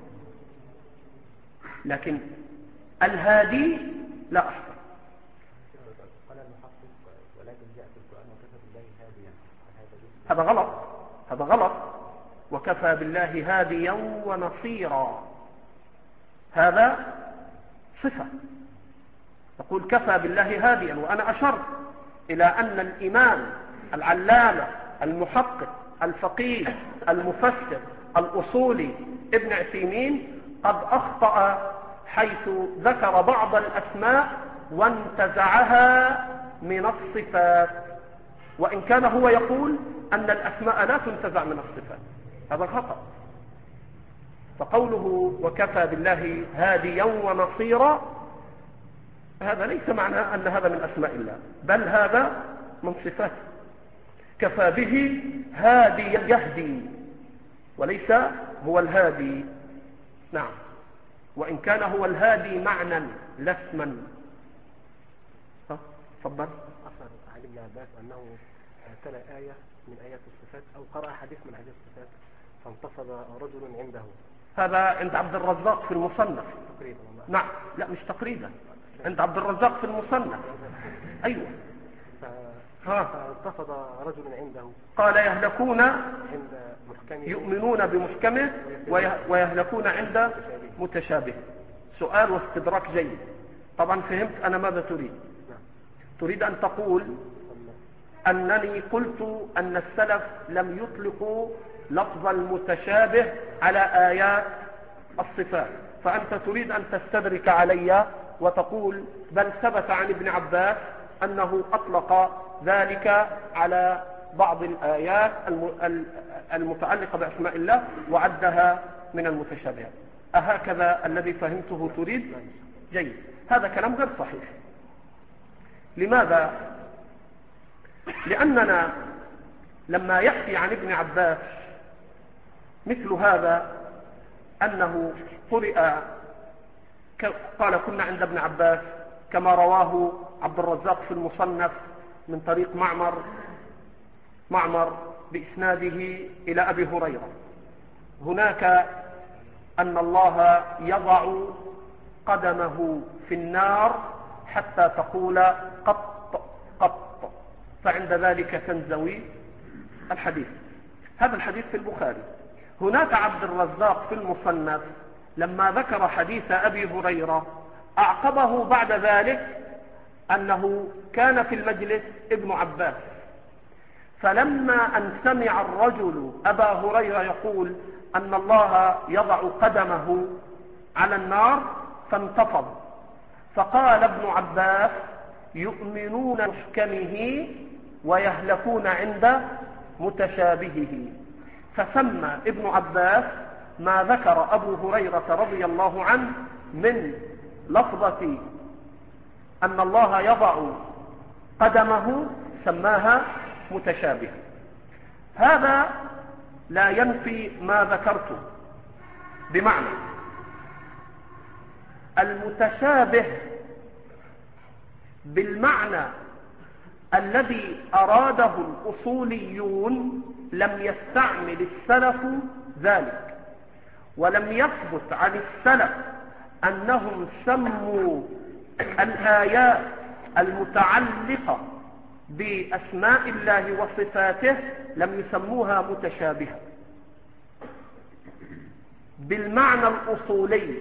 لكن الهادي لا أحفظ. قال المحقق ولكن جاء في القرآن وكفى بالله هاديا. هذا غلط، هذا غلط. وكفى بالله هاديا ونصيرا، هذا صفة. تقول كفى بالله هاديا، وأنا أشرت إلى أن الإمام العلامة المحقق الفقيه المفسر الأصولي ابن عثيمين قد أخطأ حيث ذكر بعض الأسماء وانتزعها من الصفات، وإن كان هو يقول أن الأسماء لا تنتزع من الصفات، هذا خطأ. فقوله وكفى بالله هاديا ونصيرا هذا ليس معناه أن هذا من أسماء الله، بل هذا من صفاته. كفى به هادي يهدي، وليس هو الهادي. نعم، وإن كان هو الهادي معنى لا اسما. تفضل. أخبر عن ابن عباس أنه تلا آية من آيات الصفات أو قرأ حديث من حديث الصفات فانتصب رجل عنده. هذا عند عبد الرزاق في المصنف تقريبا. نعم، لا مش تقريبا، عند عبد الرزاق في المصنف. أيوة. فانتصب رجل عنده قال يهلكون عند محكمه، يؤمنون بمحكمه ويهلكون عند متشابه. سؤال واستدراك جيد. طبعا فهمت أنا ماذا تريد. تريد أن تقول أنني قلت أن السلف لم يطلقوا لفظ المتشابه على آيات الصفات، فأنت تريد أن تستدرك علي وتقول بل ثبت عن ابن عباس أنه أطلق ذلك على بعض الآيات المتعلقة بأسماء الله وعدها من المتشابهات. أهكذا الذي فهمته تريد؟ جيد. هذا كلام غير صحيح. لماذا؟ لأننا لما يأتي عن ابن عباس مثل هذا أنه قرئ قال كنا عند ابن عباس كما رواه عبد الرزاق في المصنف من طريق معمر معمر بإسناده إلى أبي هريرة، هناك أن الله يضع قدمه في النار حتى تقول قط قط، فعند ذلك تنزوي الحديث. هذا الحديث في البخاري. هناك عبد الرزاق في المصنف لما ذكر حديث أبي هريرة أعقبه بعد ذلك أنه كان في المجلس ابن عباس، فلما أن سمع الرجل أبا هريرة يقول أن الله يضع قدمه على النار فانتفض، فقال ابن عباس: يؤمنون محكمه ويهلكون عند متشابهه. فسمى ابن عباس ما ذكر أبو هريرة رضي الله عنه من لفظة أن الله يضع قدمه سماها متشابه. هذا لا ينفي ما ذكرته، بمعنى المتشابه بالمعنى الذي أراده الأصوليون لم يستعمل السلف ذلك، ولم يثبت عن السلف أنهم سموا الآيات المتعلقة بأسماء الله وصفاته لم يسموها متشابهة بالمعنى الأصولي.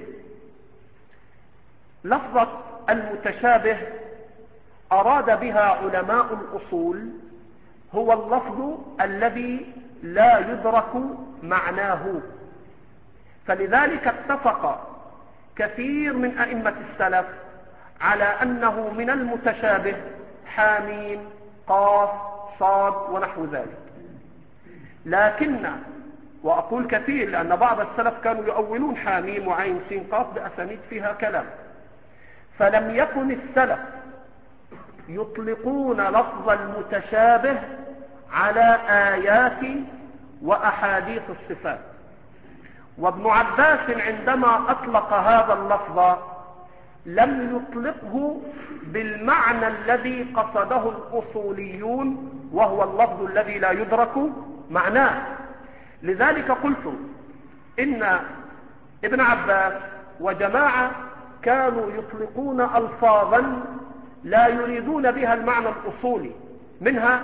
لفظة المتشابه أراد بها علماء الأصول هو اللفظ الذي لا يدرك معناه، فلذلك اتفق كثير من أئمة السلف على أنه من المتشابه حاميم قاف صاد ونحو ذلك. لكن وأقول كثير لأن بعض السلف كانوا يؤولون حاميم وعين سين قاف بأسانيد فيها كلام، فلم يكن السلف يطلقون لفظ المتشابه على آيات وأحاديث الصفات. وابن عباس عندما أطلق هذا اللفظ لم يطلقه بالمعنى الذي قصده الأصوليون، وهو اللفظ الذي لا يدرك معناه. لذلك قلت إن ابن عباس وجماعة كانوا يطلقون ألفاظا لا يريدون بها المعنى الأصولي، منها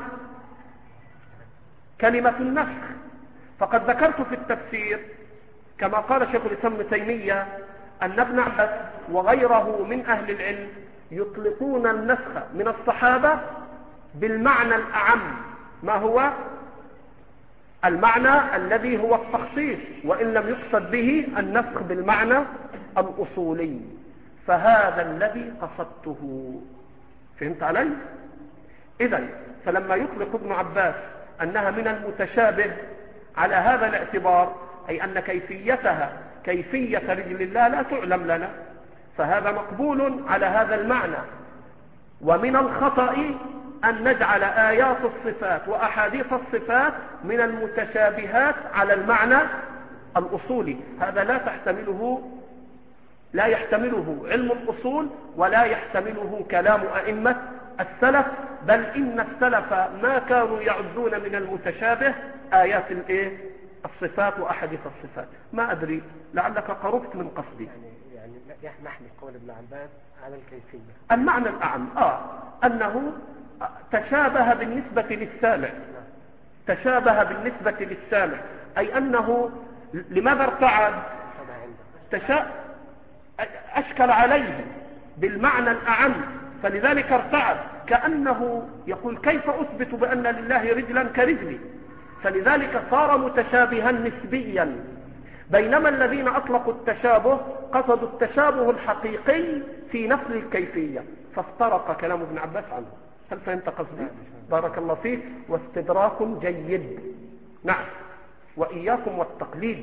كلمة النسخ. فقد ذكرت في التفسير كما قال شيخ الإسلام ابن تيمية أن ابن عباس وغيره من أهل العلم يطلقون النسخ من الصحابة بالمعنى الأعم، ما هو المعنى الذي هو التخصيص، وإن لم يقصد به النسخ بالمعنى الأصولي. فهذا الذي قصدته. فهمت علي؟ إذن فلما يطلق ابن عباس أنها من المتشابه على هذا الاعتبار، أي أن كيفيتها كيفية رجل الله لا تعلم لنا، فهذا مقبول على هذا المعنى. ومن الخطأ أن نجعل آيات الصفات وأحاديث الصفات من المتشابهات على المعنى الأصولي، هذا لا تحتمله لا يحتمله علم الأصول ولا يحتمله كلام أئمة السلف، بل إن السلف ما كانوا يعدون من المتشابه آيات الإيه؟ الصفات وأحاديث الصفات. ما أدري لعلك قربت من قصدي. يعني يعني نحمل قول ابن عباس على الكيفية. المعنى الأعم آه أنه تشابه بالنسبة للسامع، تشابه بالنسبة للسامع، أي أنه لماذا ارتعد؟ تشا... أشكل عليه بالمعنى الأعم، فلذلك ارتعد، كأنه يقول كيف أثبت بأن لله رجلا كرجلي؟ فلذلك صار متشابها نسبيا، بينما الذين أطلقوا التشابه قصدوا التشابه الحقيقي في نفس الكيفية، فافترق كلام ابن عباس عنه. هل فهمت قصدي؟ بارك الله فيك، واستدراك جيد. نعم، وإياكم والتقليد.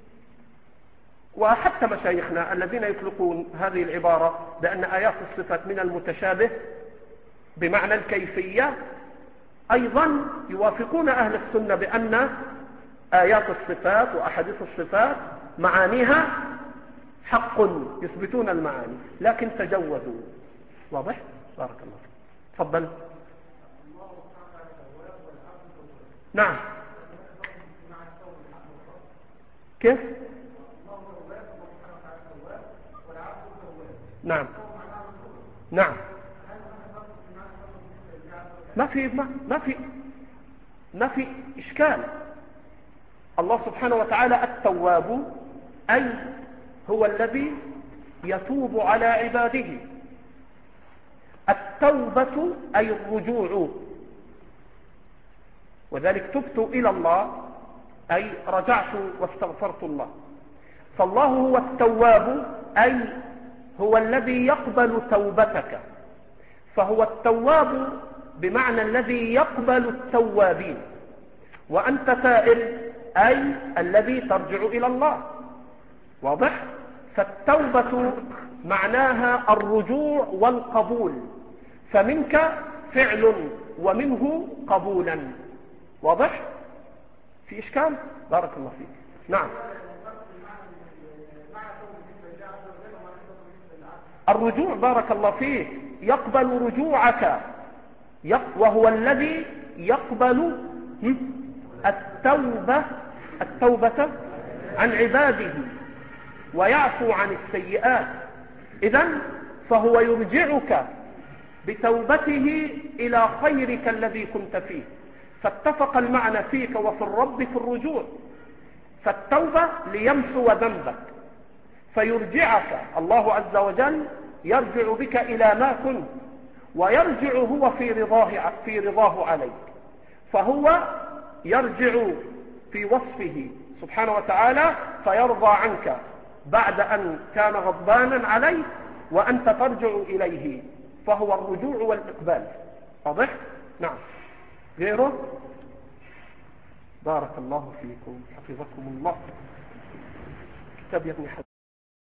وحتى مشايخنا الذين يطلقون هذه العبارة بأن آيات الصفات من المتشابه بمعنى الكيفية أيضا يوافقون أهل السنة بأن آيات الصفات وأحاديث الصفات معانيها حق، يثبتون المعاني، لكن تجوزوا. واضح؟ بارك الله فيك. تفضل. نعم. كيف؟ نعم نعم ما في ما, ما في ما في إشكال. الله سبحانه وتعالى التواب، أي هو الذي يتوب على عباده. التوبة أي الرجوع، وذلك تبت إلى الله أي رجعت واستغفرت الله. فالله هو التواب أي هو الذي يقبل توبتك، فهو التواب بمعنى الذي يقبل التوابين، وأنت تائب أي الذي ترجع إلى الله. واضح؟ فالتوبة معناها الرجوع والقبول، فمنك فعل ومنه قبولا. واضح؟ في إشكال؟ بارك الله فيك. نعم. الرجوع بارك الله فيك يقبل رجوعك، وهو الذي يقبل التوبة التوبة عن عباده ويعفو عن السيئات. إذن فهو يرجعك بتوبته إلى خيرك الذي كنت فيه، فاتفق المعنى فيك وفي الرب في الرجوع. فالتوبة ليمحو ذنبك فيرجعك الله عز وجل، يرجع بك إلى ما كنت، ويرجع هو في رضاه, في رضاه عليك. فهو يرجع في وصفه سبحانه وتعالى فيرضى عنك بعد أن كان غضبانا عليك وأنت ترجع إليه، فهو الرجوع والإقبال. واضح؟ نعم. غيره؟ بارك الله فيكم حفظكم الله. كتاب يا ابن حبيب.